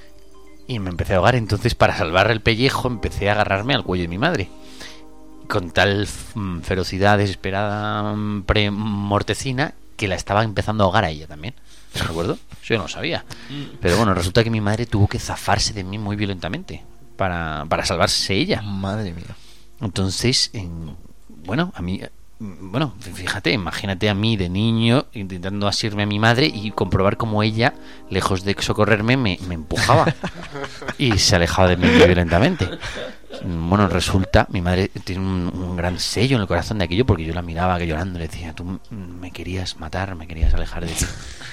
y me empecé a ahogar, entonces para salvar el pellejo empecé a agarrarme al cuello de mi madre. Con tal ferocidad desesperada, pre-mortecina, que la estaba empezando a ahogar a ella también. ¿De acuerdo? Yo no lo sabía. Pero bueno, resulta que mi madre tuvo que zafarse de mí muy violentamente para, para salvarse ella. Madre mía. Entonces, en, bueno, a mí, bueno, fíjate, imagínate a mí de niño intentando asirme a mi madre y comprobar cómo ella, lejos de socorrerme, me, me empujaba y se alejaba de mí muy violentamente. Bueno, resulta, mi madre tiene un, un gran sello en el corazón de aquello, porque yo la miraba que llorando, le decía, tú me querías matar, me querías alejar de ti.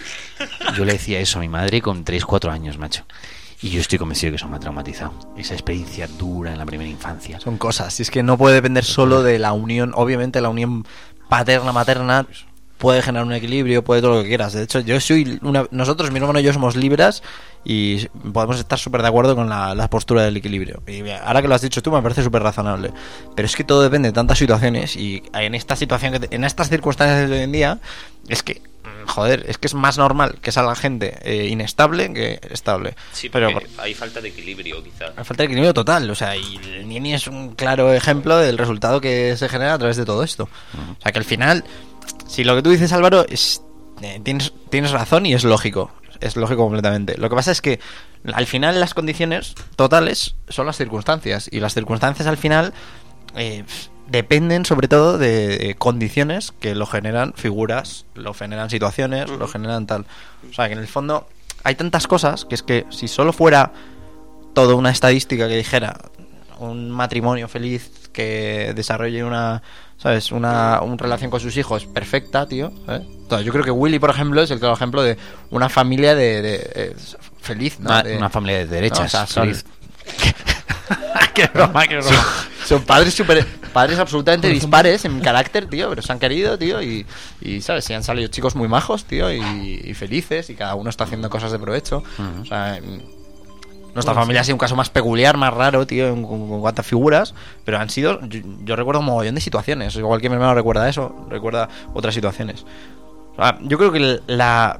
Yo le decía eso a mi madre con tres, cuatro años, macho. Y yo estoy convencido de que eso me ha traumatizado. Esa experiencia dura en la primera infancia. Son cosas, y es que no puede depender solo de la unión. Obviamente la unión paterna-materna puede generar un equilibrio, puede todo lo que quieras. De hecho, yo soy una, nosotros, mi hermano y yo somos libres y podemos estar súper de acuerdo con la, la postura del equilibrio. Y ahora que lo has dicho tú me parece súper razonable. Pero es que todo depende de tantas situaciones, y en esta situación, que te, en estas circunstancias de hoy en día, es que joder, es que es más normal que salga gente eh, inestable que estable. Sí, pero hay falta de equilibrio, quizá. Hay falta de equilibrio total, o sea, y el Nieni es un claro ejemplo del resultado que se genera a través de todo esto. Uh-huh. O sea, que al final, si lo que tú dices, Álvaro, es eh, tienes, tienes razón y es lógico. Es lógico completamente. Lo que pasa es que al final las condiciones totales son las circunstancias, y las circunstancias al final eh, dependen sobre todo de condiciones que lo generan, figuras, lo generan situaciones, lo generan tal. O sea, que en el fondo hay tantas cosas que es que si solo fuera todo una estadística que dijera un matrimonio feliz que desarrolle una, ¿sabes? Una, una relación con sus hijos perfecta, tío, ¿sabes? Entonces, yo creo que Willy, por ejemplo, es el claro ejemplo de una familia de, de, de feliz, ¿no? Una, de, una familia de derechas, ¿no? O sea, feliz. qué broma, qué broma. Son, son padres super, padres absolutamente dispares en carácter, tío, pero se han querido, tío, y, y ¿sabes? Y han salido chicos muy majos, tío, y, y felices, y cada uno está haciendo cosas de provecho. Uh-huh. O sea, nuestra familia ha sido un caso más peculiar, más raro, tío, en, con, con cuantas figuras, pero han sido, yo, yo recuerdo un mogollón de situaciones, igual que mi hermano recuerda eso, recuerda otras situaciones. O sea, yo creo que la,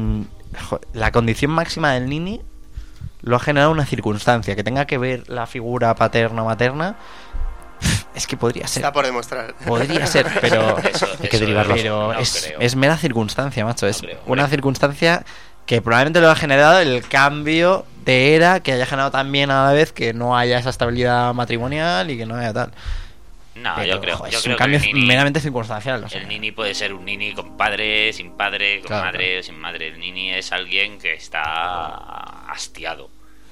la condición máxima del nini lo ha generado una circunstancia que tenga que ver la figura paterna o materna. Es que podría ser. Está por demostrar. Podría ser, pero eso, hay que eso derivarlo. es, Pero no es, creo. es mera circunstancia, macho. Es No creo, una hombre. circunstancia que probablemente lo ha generado el cambio de era, que haya generado también a la vez que no haya esa estabilidad matrimonial y que no haya tal. No, Pero, yo creo, joder, yo es creo un que cambio el nini, meramente circunstancial. O sea. el nini puede ser un nini con padre, sin padre, con Claro, madre claro. o sin madre. El nini es alguien que está hastiado.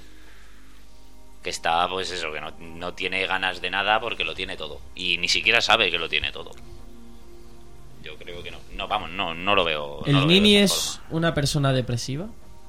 Que está, pues eso, que no, no tiene ganas de nada porque lo tiene todo. Y ni siquiera sabe que lo tiene todo. Yo creo que no. No, vamos, no, no lo veo. ¿El no lo veo nini de esa es forma. una persona depresiva?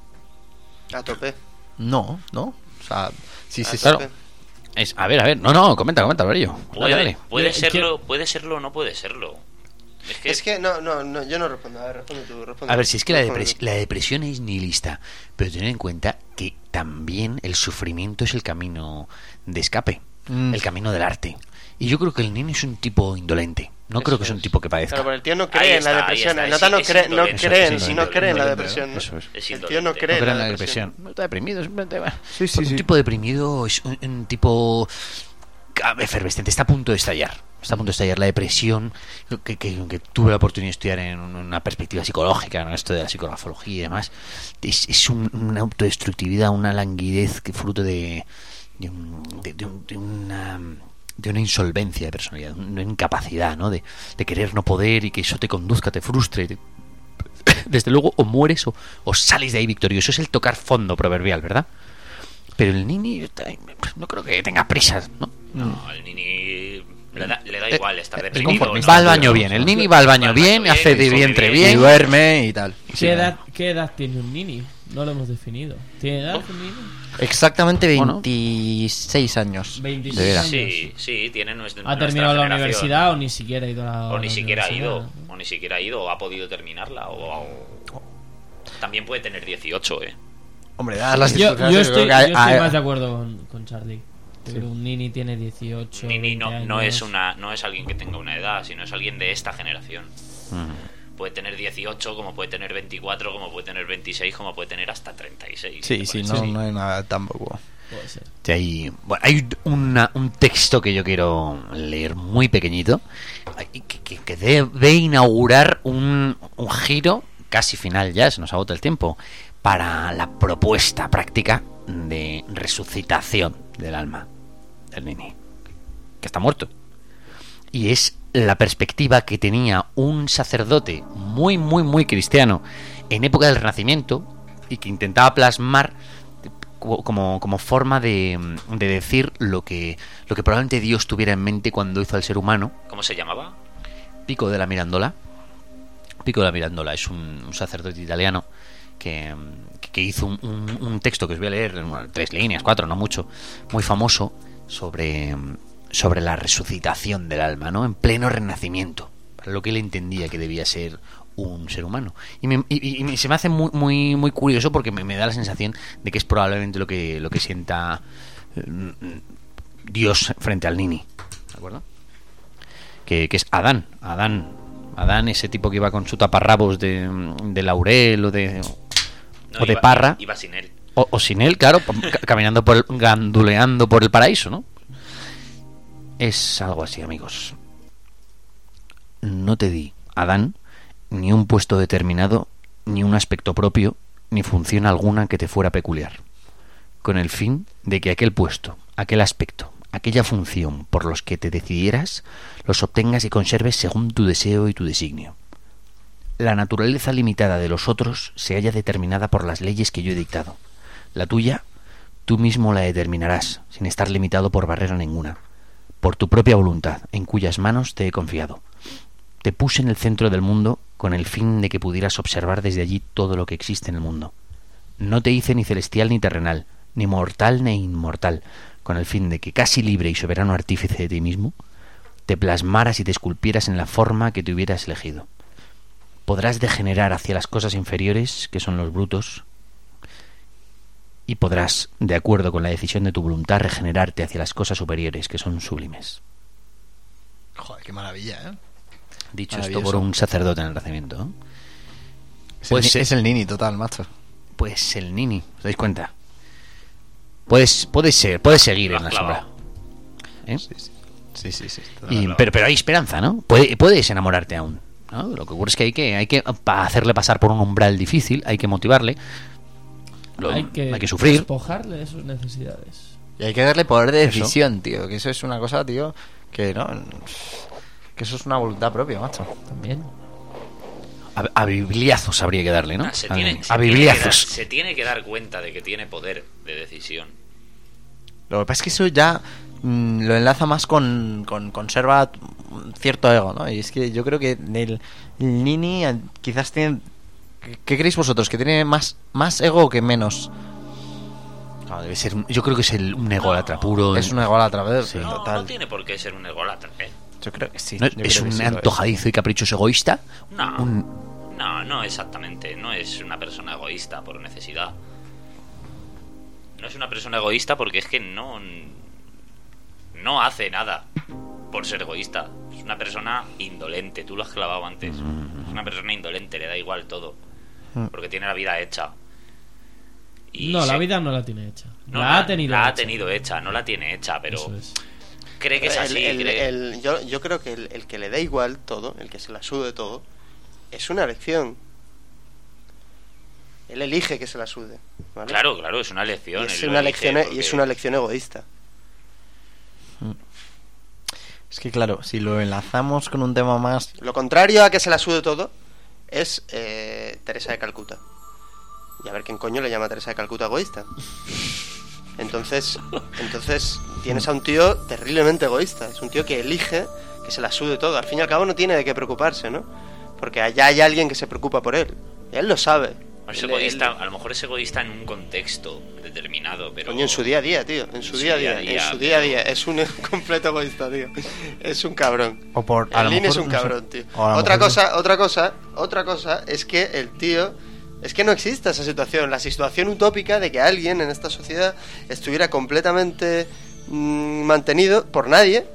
A tope. No, no. O sea, sí, sí, A claro. tope. Es, a ver, a ver. No, no, comenta, comenta, Alvarillo. Puede, Dale, dale. puede Yo- serlo, quiero- puede serlo o no puede serlo. Es que, Es que no, no, no, yo no respondo. A ver, responde tú. Responde A ver, tú, si es que la, responde depres- tú. la depresión es nihilista, pero tener en cuenta que también el sufrimiento es el camino de escape, Mm. el camino del arte. Y yo creo que el niño es un tipo indolente. No Eso creo que es un es. tipo que padezca. Claro, pero el tío no Ahí cree en está, la ahí depresión. está, El es- nota no es cree, no indolente. cree, Eso en- es no indolente, cree en la indolente, depresión. ¿no? eso es. es El tío no indolente. cree No creo en en la depresión. No está deprimido, simplemente va. Sí, sí, un sí. tipo deprimido es un, un tipo efervescente, está a punto de estallar. Está a punto de estallar la depresión, que, que, que tuve la oportunidad de estudiar en una perspectiva psicológica, ¿no? Esto de la psicografología y demás. Es, es un- una autodestructividad, una languidez que fruto de, de, un- de- de un- de una de una insolvencia de personalidad, una incapacidad, ¿no? De, de querer no poder y que eso te conduzca, te frustre. te- Desde luego, o mueres o, o sales de ahí victorioso. Es el tocar fondo proverbial, ¿verdad? Pero el nini está- no creo que tenga prisas, ¿no? No, el nini le da, le da Eh, igual estar el deprimido. nini o no. va al baño bien, el nini va al baño bien, hace de vientre Y bien. duerme y tal. ¿Qué, edad, ¿Qué edad tiene un nini? No lo hemos definido. ¿Tiene edad un nini? Exactamente ¿O no? veintiséis años. veintiséis De veras. años. Sí, sí, tiene nuestra ¿Ha terminado la generación. universidad o ni siquiera ha ido a la O ni la siquiera ha ido, universidad? o ni siquiera ha ido, o ha podido terminarla, o, o- también puede tener dieciocho, eh. Hombre, dadas las Yo, yo circunstancias, estoy, creo que hay- yo estoy hay- más de acuerdo con, con Charlie. Pero un nini tiene dieciocho. Nini no, veinte no es años. una, no es alguien que tenga una edad, sino es alguien de esta generación. Mm. Puede tener dieciocho, como puede tener veinticuatro, como puede tener veintiséis, como puede tener hasta treinta y seis. Sí, ¿te sí, parece? no, no hay nada tampoco. Puede ser. Sí, hay, bueno, hay una- un texto que yo quiero leer muy pequeñito y que, que- que debe inaugurar un, un giro casi final ya, se nos agota el tiempo, para la propuesta práctica de resucitación del alma del nini, que está muerto. Y es la perspectiva que tenía un sacerdote muy, muy, muy cristiano en época del Renacimiento y que intentaba plasmar co- como, como forma de, de decir lo que, lo que probablemente Dios tuviera en mente cuando hizo al ser humano. ¿Cómo se llamaba? Pico de la Mirandola. Pico de la Mirandola es un, un sacerdote italiano que, que hizo un, un- un texto que os voy a leer, bueno, tres líneas, cuatro, no mucho, muy famoso sobre, sobre la resucitación del alma, ¿no? En pleno renacimiento, para lo que él entendía que debía ser un ser humano. Y, me- y- y me- se me hace muy muy muy curioso porque me, me da la sensación de que es probablemente lo que lo que sienta eh, Dios frente al nini, ¿de acuerdo? Que, que es Adán, Adán, Adán, ese tipo que iba con su taparrabos de, de laurel o de No, o de iba- parra, Iba sin él. o, o sin él, claro, ca- caminando por el, ganduleando por el paraíso, ¿no? Es algo así, amigos. No te di, Adán, ni un puesto determinado, ni un aspecto propio, ni función alguna que te fuera peculiar, con el fin de que aquel puesto, aquel aspecto, aquella función por los que te decidieras, los obtengas y conserves según tu deseo y tu designio. La naturaleza limitada de los otros se halla determinada por las leyes que yo he dictado. La tuya, tú mismo la determinarás, sin estar limitado por barrera ninguna, por tu propia voluntad, en cuyas manos te he confiado. Te puse en el centro del mundo con el fin de que pudieras observar desde allí todo lo que existe en el mundo. No te hice ni celestial ni terrenal, ni mortal ni inmortal. con el fin de que, casi libre y soberano artífice de ti mismo, te plasmaras y te esculpieras en la forma que te hubieras elegido. Podrás degenerar hacia las cosas inferiores, que son los brutos, y podrás, de acuerdo con la decisión de tu voluntad, regenerarte hacia las cosas superiores, que son sublimes. Joder, qué maravilla, ¿eh? Dicho esto por un sacerdote en el Renacimiento, ¿no? Es, Pues el, es el Nini total, macho. Pues el Nini, ¿os dais cuenta? Puedes, puedes, ser, puedes seguir Lo en la has sombra. clavado. ¿Eh? Sí, sí. Sí, sí, sí. Y, pero, pero hay esperanza, ¿no? Puede- puedes enamorarte aún, ¿no? Lo que ocurre es que hay que, hay que para hacerle pasar por un umbral difícil, hay que motivarle, lo- hay, que hay que sufrir. despojarle de sus necesidades. Y hay que darle poder de Eso. decisión, tío. Que eso es una cosa, tío, que no... Que eso es una voluntad propia, macho. También. A, a bibliazos habría que darle, ¿no? Ah, se, a, tiene, se a tiene que dar, bibliazos. se tiene que dar cuenta de que tiene poder de decisión. Lo que pasa es que eso ya mm, lo enlaza más con, con conserva cierto ego, ¿no? Y es que yo creo que el, el Nini eh, quizás tiene... ¿Qué, qué creéis vosotros? ¿Que tiene más, más ego o que menos? No, debe ser, un- yo creo que es el, un ególatra puro. Es un ególatra, ¿verdad? Sí. No, total. no tiene por qué ser un ególatra, ¿eh? Yo creo que sí. ¿No? yo ¿Es creo que un sí lo antojadizo y caprichoso egoísta? No, Un- no, no exactamente. No es una persona egoísta por necesidad. No es una persona egoísta porque es que no... No hace nada por ser egoísta. Es una persona indolente, tú lo has clavado antes. Es una persona indolente, le da igual todo. Porque tiene la vida hecha. Y No, la se- vida no la tiene hecha. No, la ha tenido la ha hecha. tenido hecha, no la tiene hecha, pero Eso es. cree que es así. El- el- cree- el- yo, yo creo que el, el que le da igual todo, el que se la sude todo, es una elección. Él elige que se la sude, ¿vale? Claro, claro, es una Y elección. es él lo una elige elección, y porque- es una elección egoísta. Es que claro, si lo enlazamos con un tema más... Lo contrario a que se la sude todo es eh, Teresa de Calcuta. Y a ver quién coño le llama a Teresa de Calcuta egoísta. Entonces, entonces tienes a un tío terriblemente egoísta. Es un tío que elige que se la sude todo. Al fin y al cabo no tiene de qué preocuparse, ¿no? Porque allá hay alguien que se preocupa por él. Y él lo sabe. Es Él- egoísta, él- a lo mejor es egoísta en un contexto determinado, pero... Coño, en su día a día, tío. En su, día a día. En su día a día. Es un completo egoísta, tío. Es un cabrón. O por, a El lo Lini es mejor, un no sé, cabrón, tío. o a lo Otra mejor- cosa, otra cosa, otra cosa es que el tío... Es que no existe esa situación. La situación utópica de que alguien en esta sociedad estuviera completamente mm, mantenido por nadie.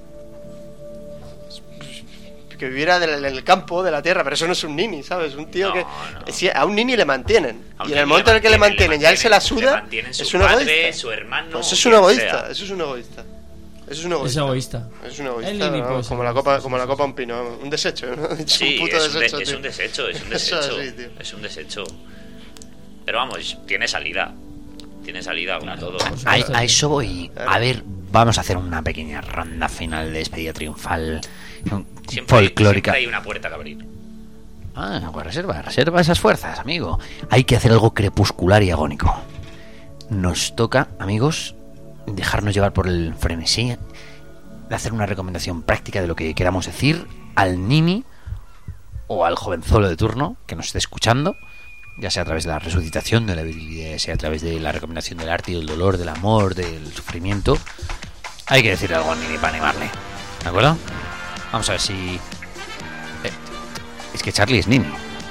Que viviera del- en el campo, de la tierra. Pero eso no es un nini, ¿sabes? Un tío No, que... no. Si a un nini le mantienen. A un Y en el nini momento en el que le mantienen, ya él se la suda, le mantienen su es un padre, egoísta. su hermano, Pues eso es quien un egoísta. sea. Eso es un egoísta. Eso es un Es egoísta. egoísta. Es un El egoísta, Lini ¿no? puede ser como la egoísta, copa, sí, como la sí, copa sí. un pino, un desecho, ¿no? Es Sí, un puto es, un de- desecho, es tío. un desecho, es un Eso desecho. sí, tío. Es un desecho. Pero vamos, tiene salida. Tiene salida, como todo. A, a eso voy. A ver, vamos a hacer una pequeña ronda final de despedida triunfal Siempre, folclórica. siempre hay una puerta que abrir. Ah, pues reserva, reserva esas fuerzas, amigo. Hay que hacer algo crepuscular y agónico. Nos toca, amigos, dejarnos llevar por el frenesí, de hacer una recomendación práctica de lo que queramos decir al nini o al jovenzuelo de turno que nos esté escuchando, ya sea a través de la resucitación de la virilidad, ya sea a través de la recomendación del arte y del dolor, del amor, del sufrimiento. Hay que decirle algo al nini para animarle, ¿de acuerdo? Vamos a ver si... eh, es que Charlie es nini.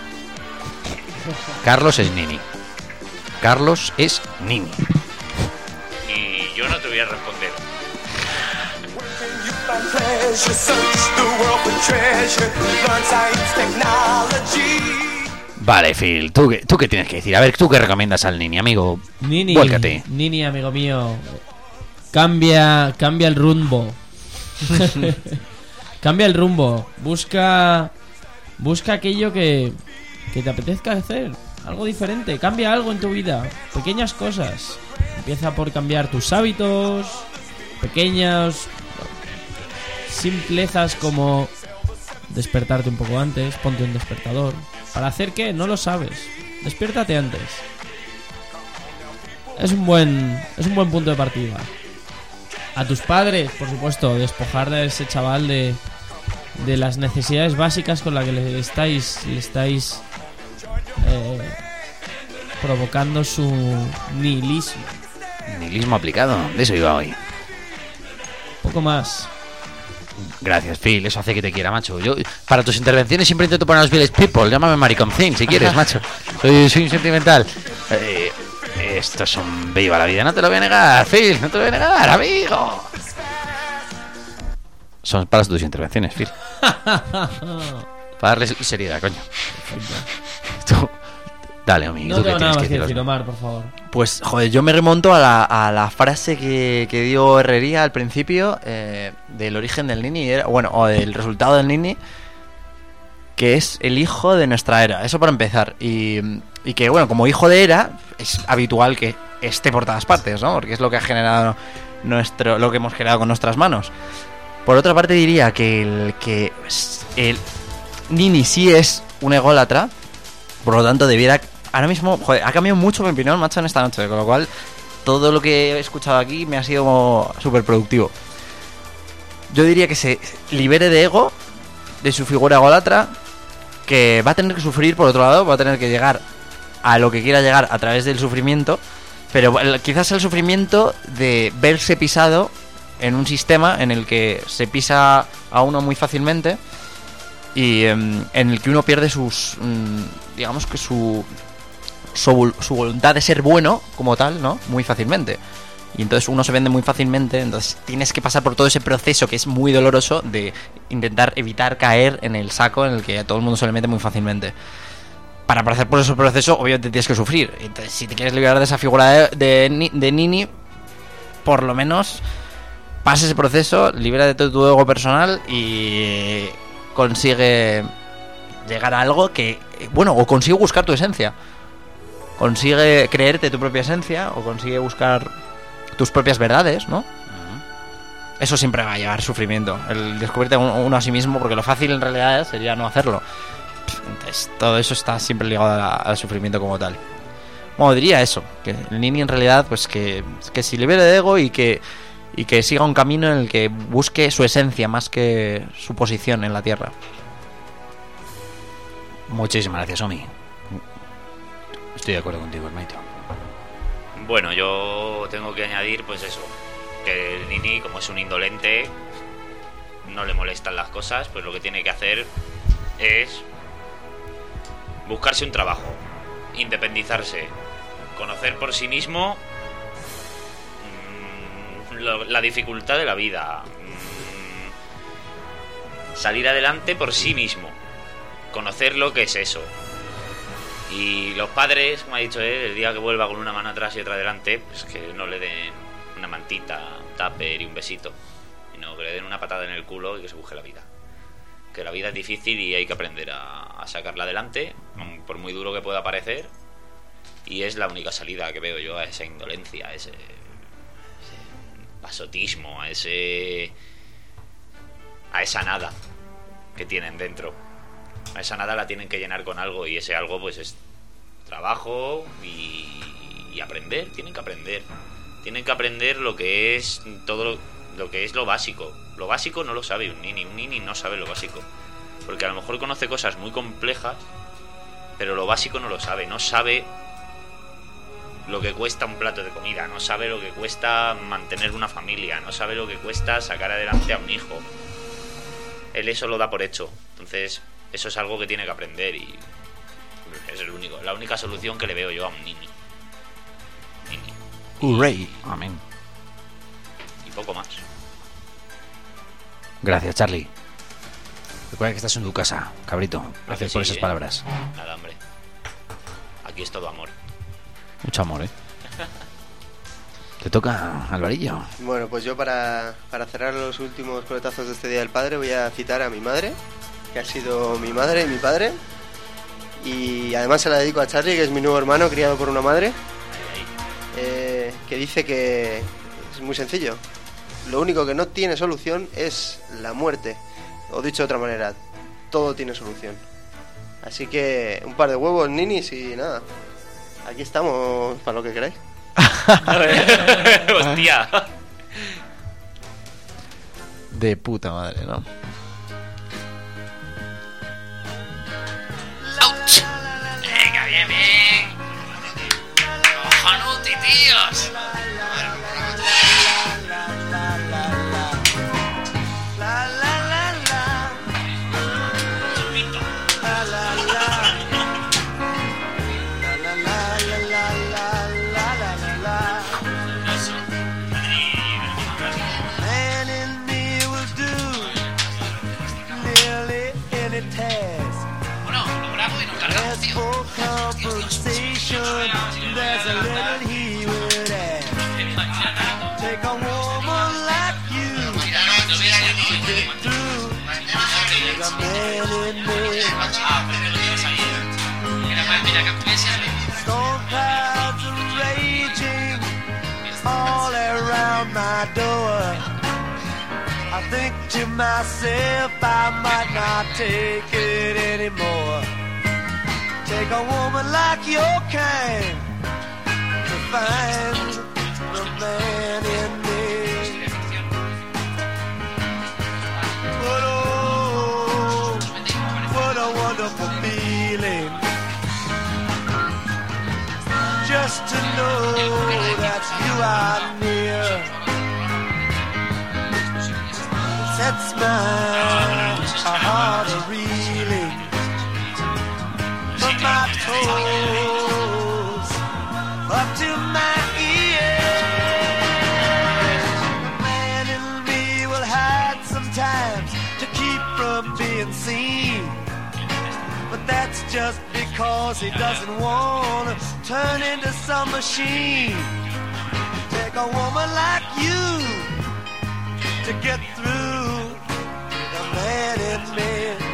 Carlos es nini. Carlos es nini. Y yo no te voy a responder. Vale, Phil, ¿tú qué, ¿tú qué tienes que decir? A ver, ¿tú qué recomiendas al nini, amigo? Nini, Vuélcate. Nini, amigo mío, cambia, cambia el rumbo. Cambia el rumbo. Busca, busca aquello que, que te apetezca hacer. Algo diferente. Cambia algo en tu vida. Pequeñas cosas. Empieza por cambiar tus hábitos. Pequeñas simplezas como despertarte un poco antes. Ponte un despertador. ¿Para hacer qué? No lo sabes. Despiértate antes. Es un buen, es un buen punto de partida. A tus padres, por supuesto, despojar de ese chaval de, de las necesidades básicas con las que le estáis, le estáis eh, provocando su nihilismo. Nihilismo aplicado, de eso iba hoy. Poco más. Gracias, Phil, eso hace que te quiera, macho. Yo, para tus intervenciones siempre intento poner a los Village People. Llámame Maricón Thing, si quieres, macho. Soy, soy un sentimental. Eh, esto es un viva la vida, no te lo voy a negar, Phil, no te lo voy a negar, amigo. Son para tus intervenciones, Phil. Para darles seriedad, coño. Tú, dale, amigo. No tengo nada más que decir, Omar, por favor. Pues, joder, yo me remonto a la, a la frase que, que dio Herrería al principio eh, del origen del Nini, era, bueno, o del resultado del Nini, que es el hijo de nuestra era. Eso para empezar. Y, y que, bueno, como hijo de era, es habitual que esté por todas partes, ¿no? Porque es lo que ha generado nuestro, lo que hemos generado con nuestras manos. Por otra parte diría que el que el Nini sí es un ególatra, por lo tanto debiera... Ahora mismo, joder, ha cambiado mucho mi opinión, macho, en esta noche, con lo cual todo lo que he escuchado aquí me ha sido súper productivo. Yo diría que se libere de ego, de su figura ególatra, que va a tener que sufrir, por otro lado, va a tener que llegar a lo que quiera llegar a través del sufrimiento, pero quizás el sufrimiento de verse pisado en un sistema en el que se pisa a uno muy fácilmente y um, en el que uno pierde sus um, digamos que su, su su voluntad de ser bueno como tal, ¿no? Muy fácilmente. Y entonces uno se vende muy fácilmente, entonces tienes que pasar por todo ese proceso que es muy doloroso de intentar evitar caer en el saco en el que a todo el mundo se le mete muy fácilmente. Para pasar por ese proceso, obviamente tienes que sufrir. Entonces, si te quieres liberar de esa figura de, de, de Nini, por lo menos pasa ese proceso, libera de todo tu ego personal y consigue llegar a algo que, bueno, o consigue buscar tu esencia, consigue creerte tu propia esencia, o consigue buscar tus propias verdades, ¿no? Uh-huh. Eso siempre va a llevar sufrimiento, el descubrirte uno a sí mismo, porque lo fácil en realidad sería no hacerlo. Entonces, todo eso está siempre ligado a la, al sufrimiento como tal. Bueno, diría eso, que el Nini en realidad, pues que, que se libere de ego y que y que siga un camino en el que busque su esencia más que su posición en la Tierra. Muchísimas gracias, Omi. Estoy de acuerdo contigo, hermanito. Bueno, yo tengo que añadir, pues eso, que el Nini, como es un indolente, no le molestan las cosas, pues lo que tiene que hacer es buscarse un trabajo, independizarse, conocer por sí mismo la dificultad de la vida, salir adelante por sí mismo, conocer lo que es eso. Y los padres, como ha dicho él, el día que vuelva con una mano atrás y otra adelante, pues que no le den una mantita, un tupper y un besito, sino que le den una patada en el culo y que se busque la vida. Que la vida es difícil y hay que aprender a, a sacarla adelante, por muy duro que pueda parecer, y es la única salida que veo yo a esa indolencia, a ese pasotismo, a ese a esa nada que tienen dentro. A esa nada la tienen que llenar con algo, y ese algo pues es trabajo y, y aprender. Tienen que aprender tienen que aprender lo que es todo lo, lo que es lo básico. Lo básico no lo sabe un nini un nini no sabe lo básico, porque a lo mejor conoce cosas muy complejas, pero lo básico no lo sabe. No sabe lo que cuesta un plato de comida, no sabe lo que cuesta mantener una familia, no sabe lo que cuesta sacar adelante a un hijo. Él eso lo da por hecho. Entonces, eso es algo que tiene que aprender, y es el único, la única solución que le veo yo a un nini. Nini. Hooray. Amén. Y poco más. Gracias, Charlie. Recuerda que estás en tu casa, cabrito. Gracias sí, por esas eh. palabras. Nada, hombre. Aquí es todo amor. Mucho amor, ¿eh? Te toca, Alvarillo. Bueno, pues yo para, para cerrar los últimos coletazos de este Día del Padre voy a citar a mi madre, que ha sido mi madre y mi padre. Y además se la dedico a Charlie, que es mi nuevo hermano, criado por una madre, eh, que dice que es muy sencillo. Lo único que no tiene solución es la muerte. O dicho de otra manera, todo tiene solución. Así que un par de huevos, ninis, y nada. Aquí estamos para lo que queráis. Hostia. De puta madre, ¿no? ¡Ouch! Venga, bien, bien. Cojonuti, tíos. Take a woman like you to get through. Take a man in me. Storm clouds are raging all around my door. I think to myself I might not take it anymore. Take a woman like your kind to find the man in me. But oh, what a wonderful feeling just to know that you are near. It sets my heart a-reeling from my toes up to my ears. The man in me will hide sometimes to keep from being seen, but that's just because he doesn't want to turn into some machine. Take a woman like you to get through the man in me.